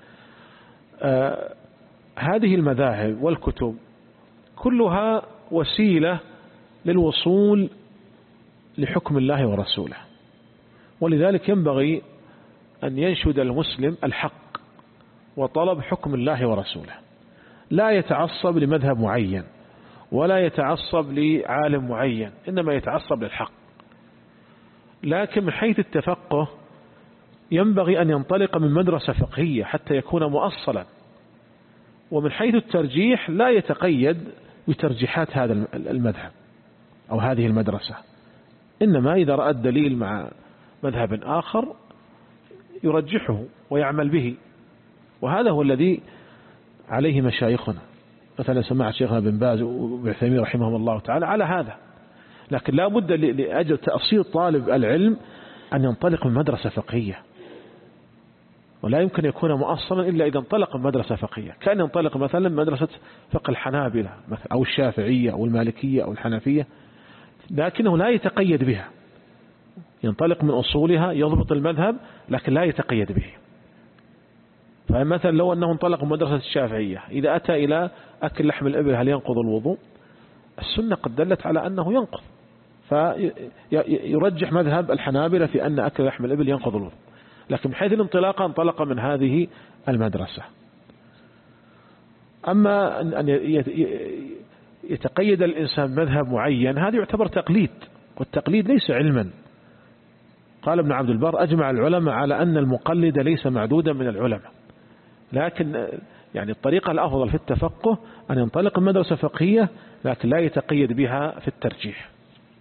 هذه المذاهب والكتب كلها وسيلة للوصول لحكم الله ورسوله، ولذلك ينبغي أن ينشد المسلم الحق وطلب حكم الله ورسوله، لا يتعصب لمذهب معين ولا يتعصب لعالم معين، إنما يتعصب للحق. لكن من حيث التفقه ينبغي أن ينطلق من مدرسة فقهية حتى يكون مؤصلا، ومن حيث الترجيح لا يتقيد بترجيحات هذا المذهب أو هذه المدرسة، إنما إذا رأى الدليل مع مذهب آخر يرجحه ويعمل به، وهذا هو الذي عليه مشايخنا، مثلا سماعة شيخنا بن باز وابن عثيمين رحمهم الله تعالى على هذا. لكن لا بد لأجل تأصيل طالب العلم أن ينطلق من مدرسة فقهية، ولا يمكن يكون مؤصلا إلا إذا انطلق من مدرسة فقهية، كان ينطلق مثلا مدرسة فقه الحنابلة أو الشافعية أو المالكية أو الحنفية، لكنه لا يتقيد بها، ينطلق من أصولها يضبط المذهب لكن لا يتقيد به. فمثلا لو أنه انطلق من مدرسة الشافعية إذا أتى إلى أكل لحم الإبل هل ينقض الوضوء؟ السنة قد دلت على أنه ينقض، فيرجح مذهب الحنابلة في أن أكل لحم الإبل ينقض الوضوء، لكن بحيث الانطلاق انطلق من هذه المدرسة. أما أن يتقيد الإنسان مذهب معين هذا يعتبر تقليد، والتقليد ليس علما. قال ابن عبد البر: أجمع العلماء على أن المقلد ليس معدودا من العلماء، لكن يعني الطريقة الأفضل في التفقه أن ينطلق من مدرسة فقهية لكن لا يتقيد بها في الترجيح.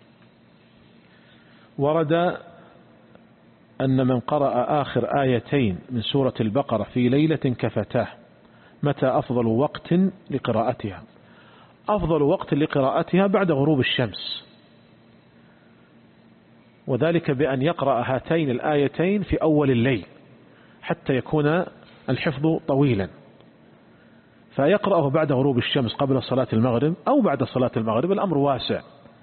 ورد أن من قرأ آخر آيتين من سورة البقرة في ليلة كفتاه، متى أفضل وقت لقراءتها؟ أفضل وقت لقراءتها بعد غروب الشمس، وذلك بأن يقرأ هاتين الآيتين في أول الليل، حتى يكون الحفظ طويلا، فيقرأه بعد غروب الشمس قبل صلاة المغرب أو بعد صلاة المغرب، الأمر واسع.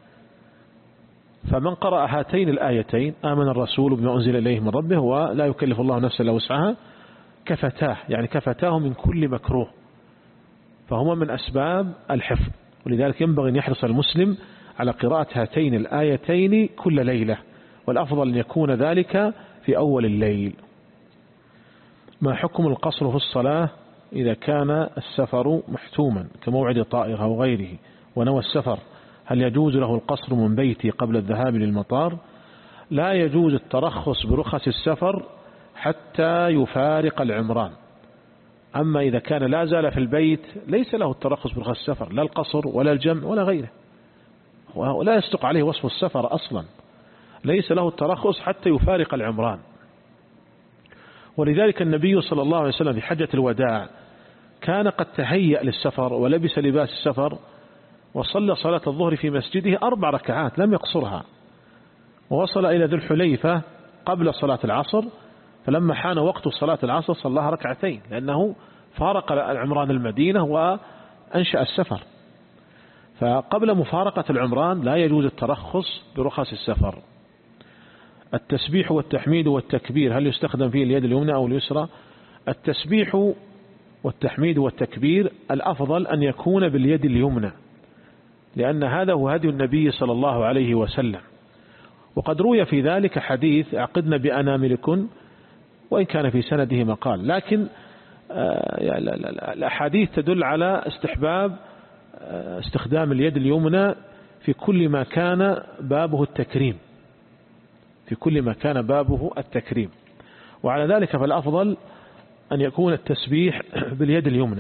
فمن قرأ هاتين الآيتين آمن الرسول بما أنزل إليه من ربه ولا يكلف الله نفسا إلا وسعها كفتاه، يعني كفتاه من كل مكروه، فهما من أسباب الحفظ. ولذلك ينبغي أن يحرص المسلم على قراءة هاتين الآيتين كل ليلة، والأفضل أن يكون ذلك في أول الليل. ما حكم القصر في الصلاة إذا كان السفر محتوما كموعد طائر أو غيره ونوى السفر؟ هل يجوز له القصر من بيته قبل الذهاب للمطار؟ لا يجوز الترخص برخص السفر حتى يفارق العمران. أما إذا كان لا زال في البيت ليس له الترخص برخص السفر، لا القصر ولا الجمع ولا غيره، ولا يصدق عليه وصف السفر أصلا، ليس له الترخص حتى يفارق العمران. ولذلك النبي صلى الله عليه وسلم في حجة الوداع كان قد تهيأ للسفر ولبس لباس السفر وصلى صلاة الظهر في مسجده 4 ركعات لم يقصرها، ووصل إلى ذي الحليفة قبل صلاة العصر، فلما حان وقت صلاة العصر صلاها 2 ركعتين لأنه فارق العمران المدينة وأنشأ السفر. فقبل مفارقة العمران لا يجوز الترخص برخص السفر. التسبيح والتحميد والتكبير هل يستخدم فيه اليد اليمنى أو اليسرى؟ التسبيح والتحميد والتكبير الأفضل أن يكون باليد اليمنى، لأن هذا هو هدي النبي صلى الله عليه وسلم. وقد روي في ذلك حديث عقدنا بأناملكن، وإن كان في سنده مقال، لكن الأحاديث تدل على استحباب استخدام اليد اليمنى في كل ما كان بابه التكريم، في كل ما كان بابه التكريم. وعلى ذلك فالأفضل أن يكون التسبيح باليد اليمنى.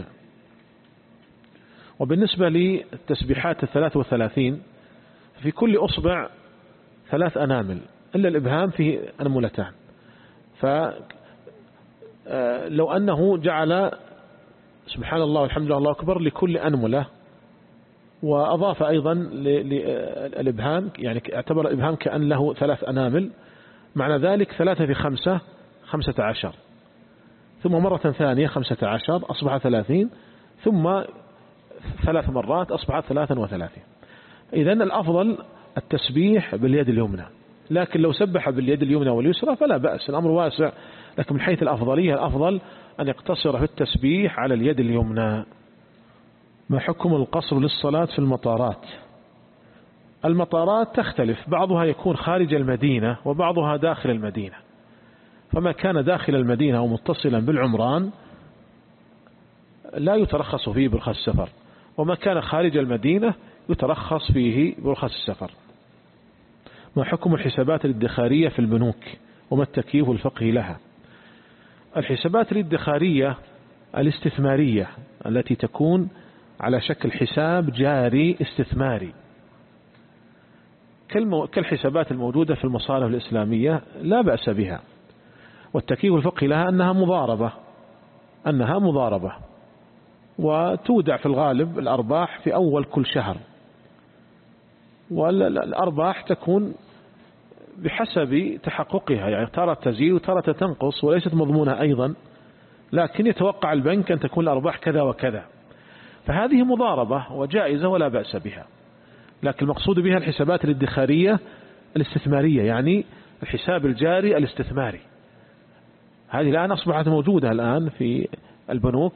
وبالنسبة للتسبيحات 33 في كل أصبع 3 أنامل إلا الإبهام فيه أنملتان، فلو أنه جعل سبحان الله والحمد لله الله أكبر لكل أنملة، وأضاف أيضا للإبهام، يعني اعتبر الإبهام كأن له 3 أنامل، معنى ذلك 3 في 5 15، ثم مرة ثانية 15 أصبح 30، ثم 3 مرات أصبحت 33. إذن الأفضل التسبيح باليد اليمنى، لكن لو سبح باليد اليمنى واليسرى فلا بأس، الأمر واسع، لكن من حيث الأفضلية الأفضل أن يقتصر في التسبيح على اليد اليمنى. ما حكم القصر للصلاة في المطارات؟ المطارات تختلف، بعضها يكون خارج المدينة وبعضها داخل المدينة، فما كان داخل المدينة ومتصلا بالعمران لا يترخص فيه برخص السفر، وما كان خارج المدينة يترخص فيه برخص السفر. ما حكم الحسابات الادخارية في البنوك وما التكييف الفقهي لها؟ الحسابات الادخارية الاستثمارية التي تكون على شكل حساب جاري استثماري كالحسابات الموجودة في المصارف الإسلامية لا بأس بها، والتكييف الفقهي لها أنها مضاربة وتودع في الغالب الأرباح في أول كل شهر، والأرباح تكون بحسب تحققها، يعني ترى تزيد وترى تنقص وليست مضمونة أيضا، لكن يتوقع البنك أن تكون الأرباح كذا وكذا، فهذه مضاربة وجائزة ولا بأس بها. لكن المقصود بها الحسابات الادخارية الاستثمارية، يعني الحساب الجاري الاستثماري، هذه الآن أصبحت موجودة الآن في البنوك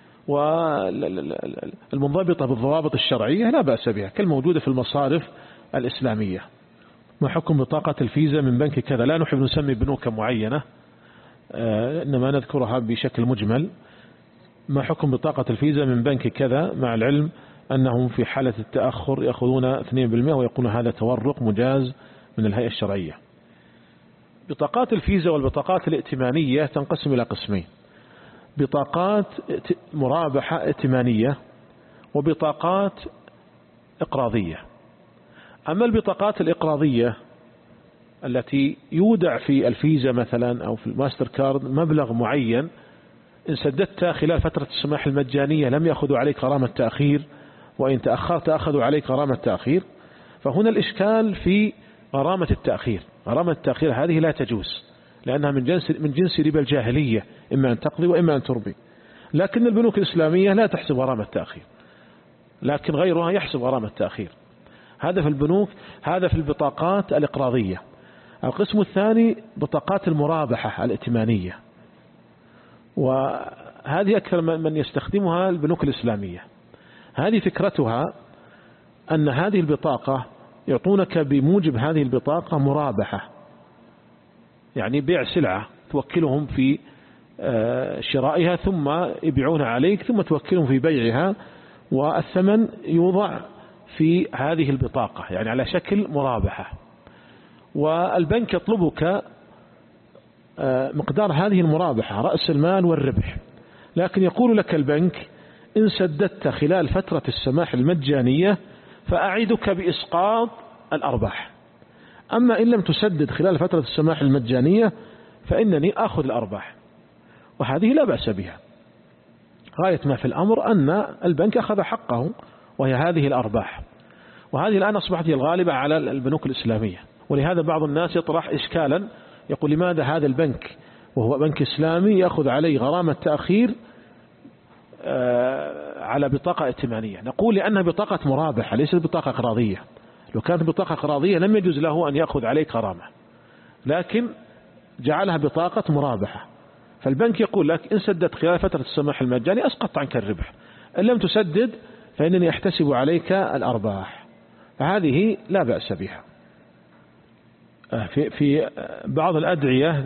والمنضبطة بالضوابط الشرعية لا بأس بها كالموجودة في المصارف الإسلامية. ما حكم بطاقة الفيزا من بنك كذا؟ لا نحب نسمي بنوك معينة، إنما نذكرها بشكل مجمل. ما حكم بطاقة الفيزا من بنك كذا مع العلم أنهم في حالة التأخر يأخذون 2% ويقولون هذا تورق مجاز من الهيئة الشرعية؟ بطاقات الفيزا والبطاقات الائتمانية تنقسم إلى قسمين: بطاقات مرابحة ائتمانية وبطاقات إقراضية. أما البطاقات الإقراضية التي يودع في الفيزا مثلا أو في الماستر كارد مبلغ معين، إن سددت خلال فترة السماح المجانية لم يأخذوا عليك غرامة تأخير، وإن تأخرت أخذوا عليك غرامة تأخير. فهنا الإشكال في غرامة التأخير. غرامة التأخير هذه لا تجوز لأنها من جنس ربا الجاهلية، إما أن تقضي وإما أن تربي. لكن البنوك الإسلامية لا تحسب غرامة التأخير، لكن غيرها يحسب غرامة التأخير. هذا في البنوك. هذا في البطاقات الإقراضية. القسم الثاني بطاقات المرابحة الائتمانية، وهذه أكثر من يستخدمها البنوك الإسلامية. هذه فكرتها أن هذه البطاقة يعطونك بموجب هذه البطاقة مرابحة، يعني بيع سلعة توكلهم في شرائها ثم يبيعونها عليك ثم توكلهم في بيعها، والثمن يوضع في هذه البطاقة يعني على شكل مرابحة. والبنك يطلبك مقدار هذه المرابحة، رأس المال والربح، لكن يقول لك البنك إن سددت خلال فترة السماح المجانية فأعدك بإسقاط الأرباح، أما إن لم تسدد خلال فترة السماح المجانية فإنني أخذ الأرباح. وهذه لا بأس بها. غاية ما في الأمر أن البنك أخذ حقه وهي هذه الأرباح، وهذه الآن أصبحت هي الغالبة على البنوك الإسلامية. ولهذا بعض الناس يطرح إشكالا يقول لماذا هذا البنك وهو بنك إسلامي يأخذ عليه غرامة تأخير على بطاقة ائتمانية؟ نقول لأنها بطاقة مرابحة ليست بطاقة قراضية. لو كانت بطاقة قراضية لم يجوز له أن يأخذ عليك غرامة، لكن جعلها بطاقة مرابحة. فالبنك يقول لك إن سددت خلال فترة السماح المجاني أسقط عنك الربح، إن لم تسدد فإنني أحتسب عليك الأرباح. فهذه لا بأس بها. في بعض الأدعية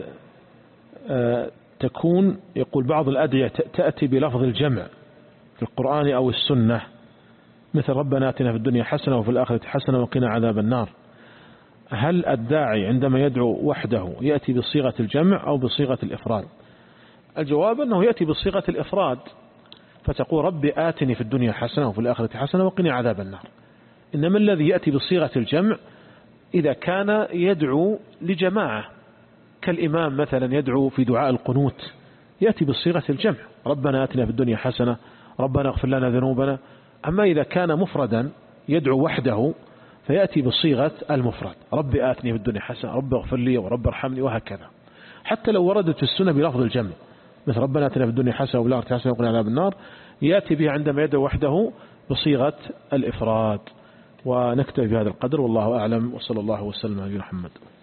تكون يقول بعض الأدعية تأتي بلفظ الجمع في القرآن أو السنة، مثل ربنا آتنا في الدنيا حسنة وفي الآخرة حسنة وقنا عذاب النار. هل الداعي عندما يدعو وحده يأتي بصيغة الجمع أو بصيغة الإفراد؟ الجواب أنه يأتي بصيغة الإفراد، فتقول ربي آتني في الدنيا حسنة وفي الآخرة حسنة وقنا عذاب النار. إنما الذي يأتي بصيغة الجمع إذا كان يدعو لجماعة، كالإمام مثلا يدعو في دعاء القنوت يأتي بصيغة الجمع ربنا آتنا في الدنيا حسنة ربنا اغفر لنا ذنوبنا. أما إذا كان مفردا يدعو وحده فيأتي بصيغة المفرد ربي آتني في الدنيا حسنة رب اغفر لي ورب ارحمني وهكذا، حتى لو وردت في السنة بلفظ الجمع مثل ربنا آتنا في الدنيا حسنة وفي الآخرة حسنة وقنا عذاب النار، يأتي به عندما يدعو وحده بصيغة الإفراد. ونكتفي بهذا القدر والله أعلم، وصلى الله وسلم على محمد.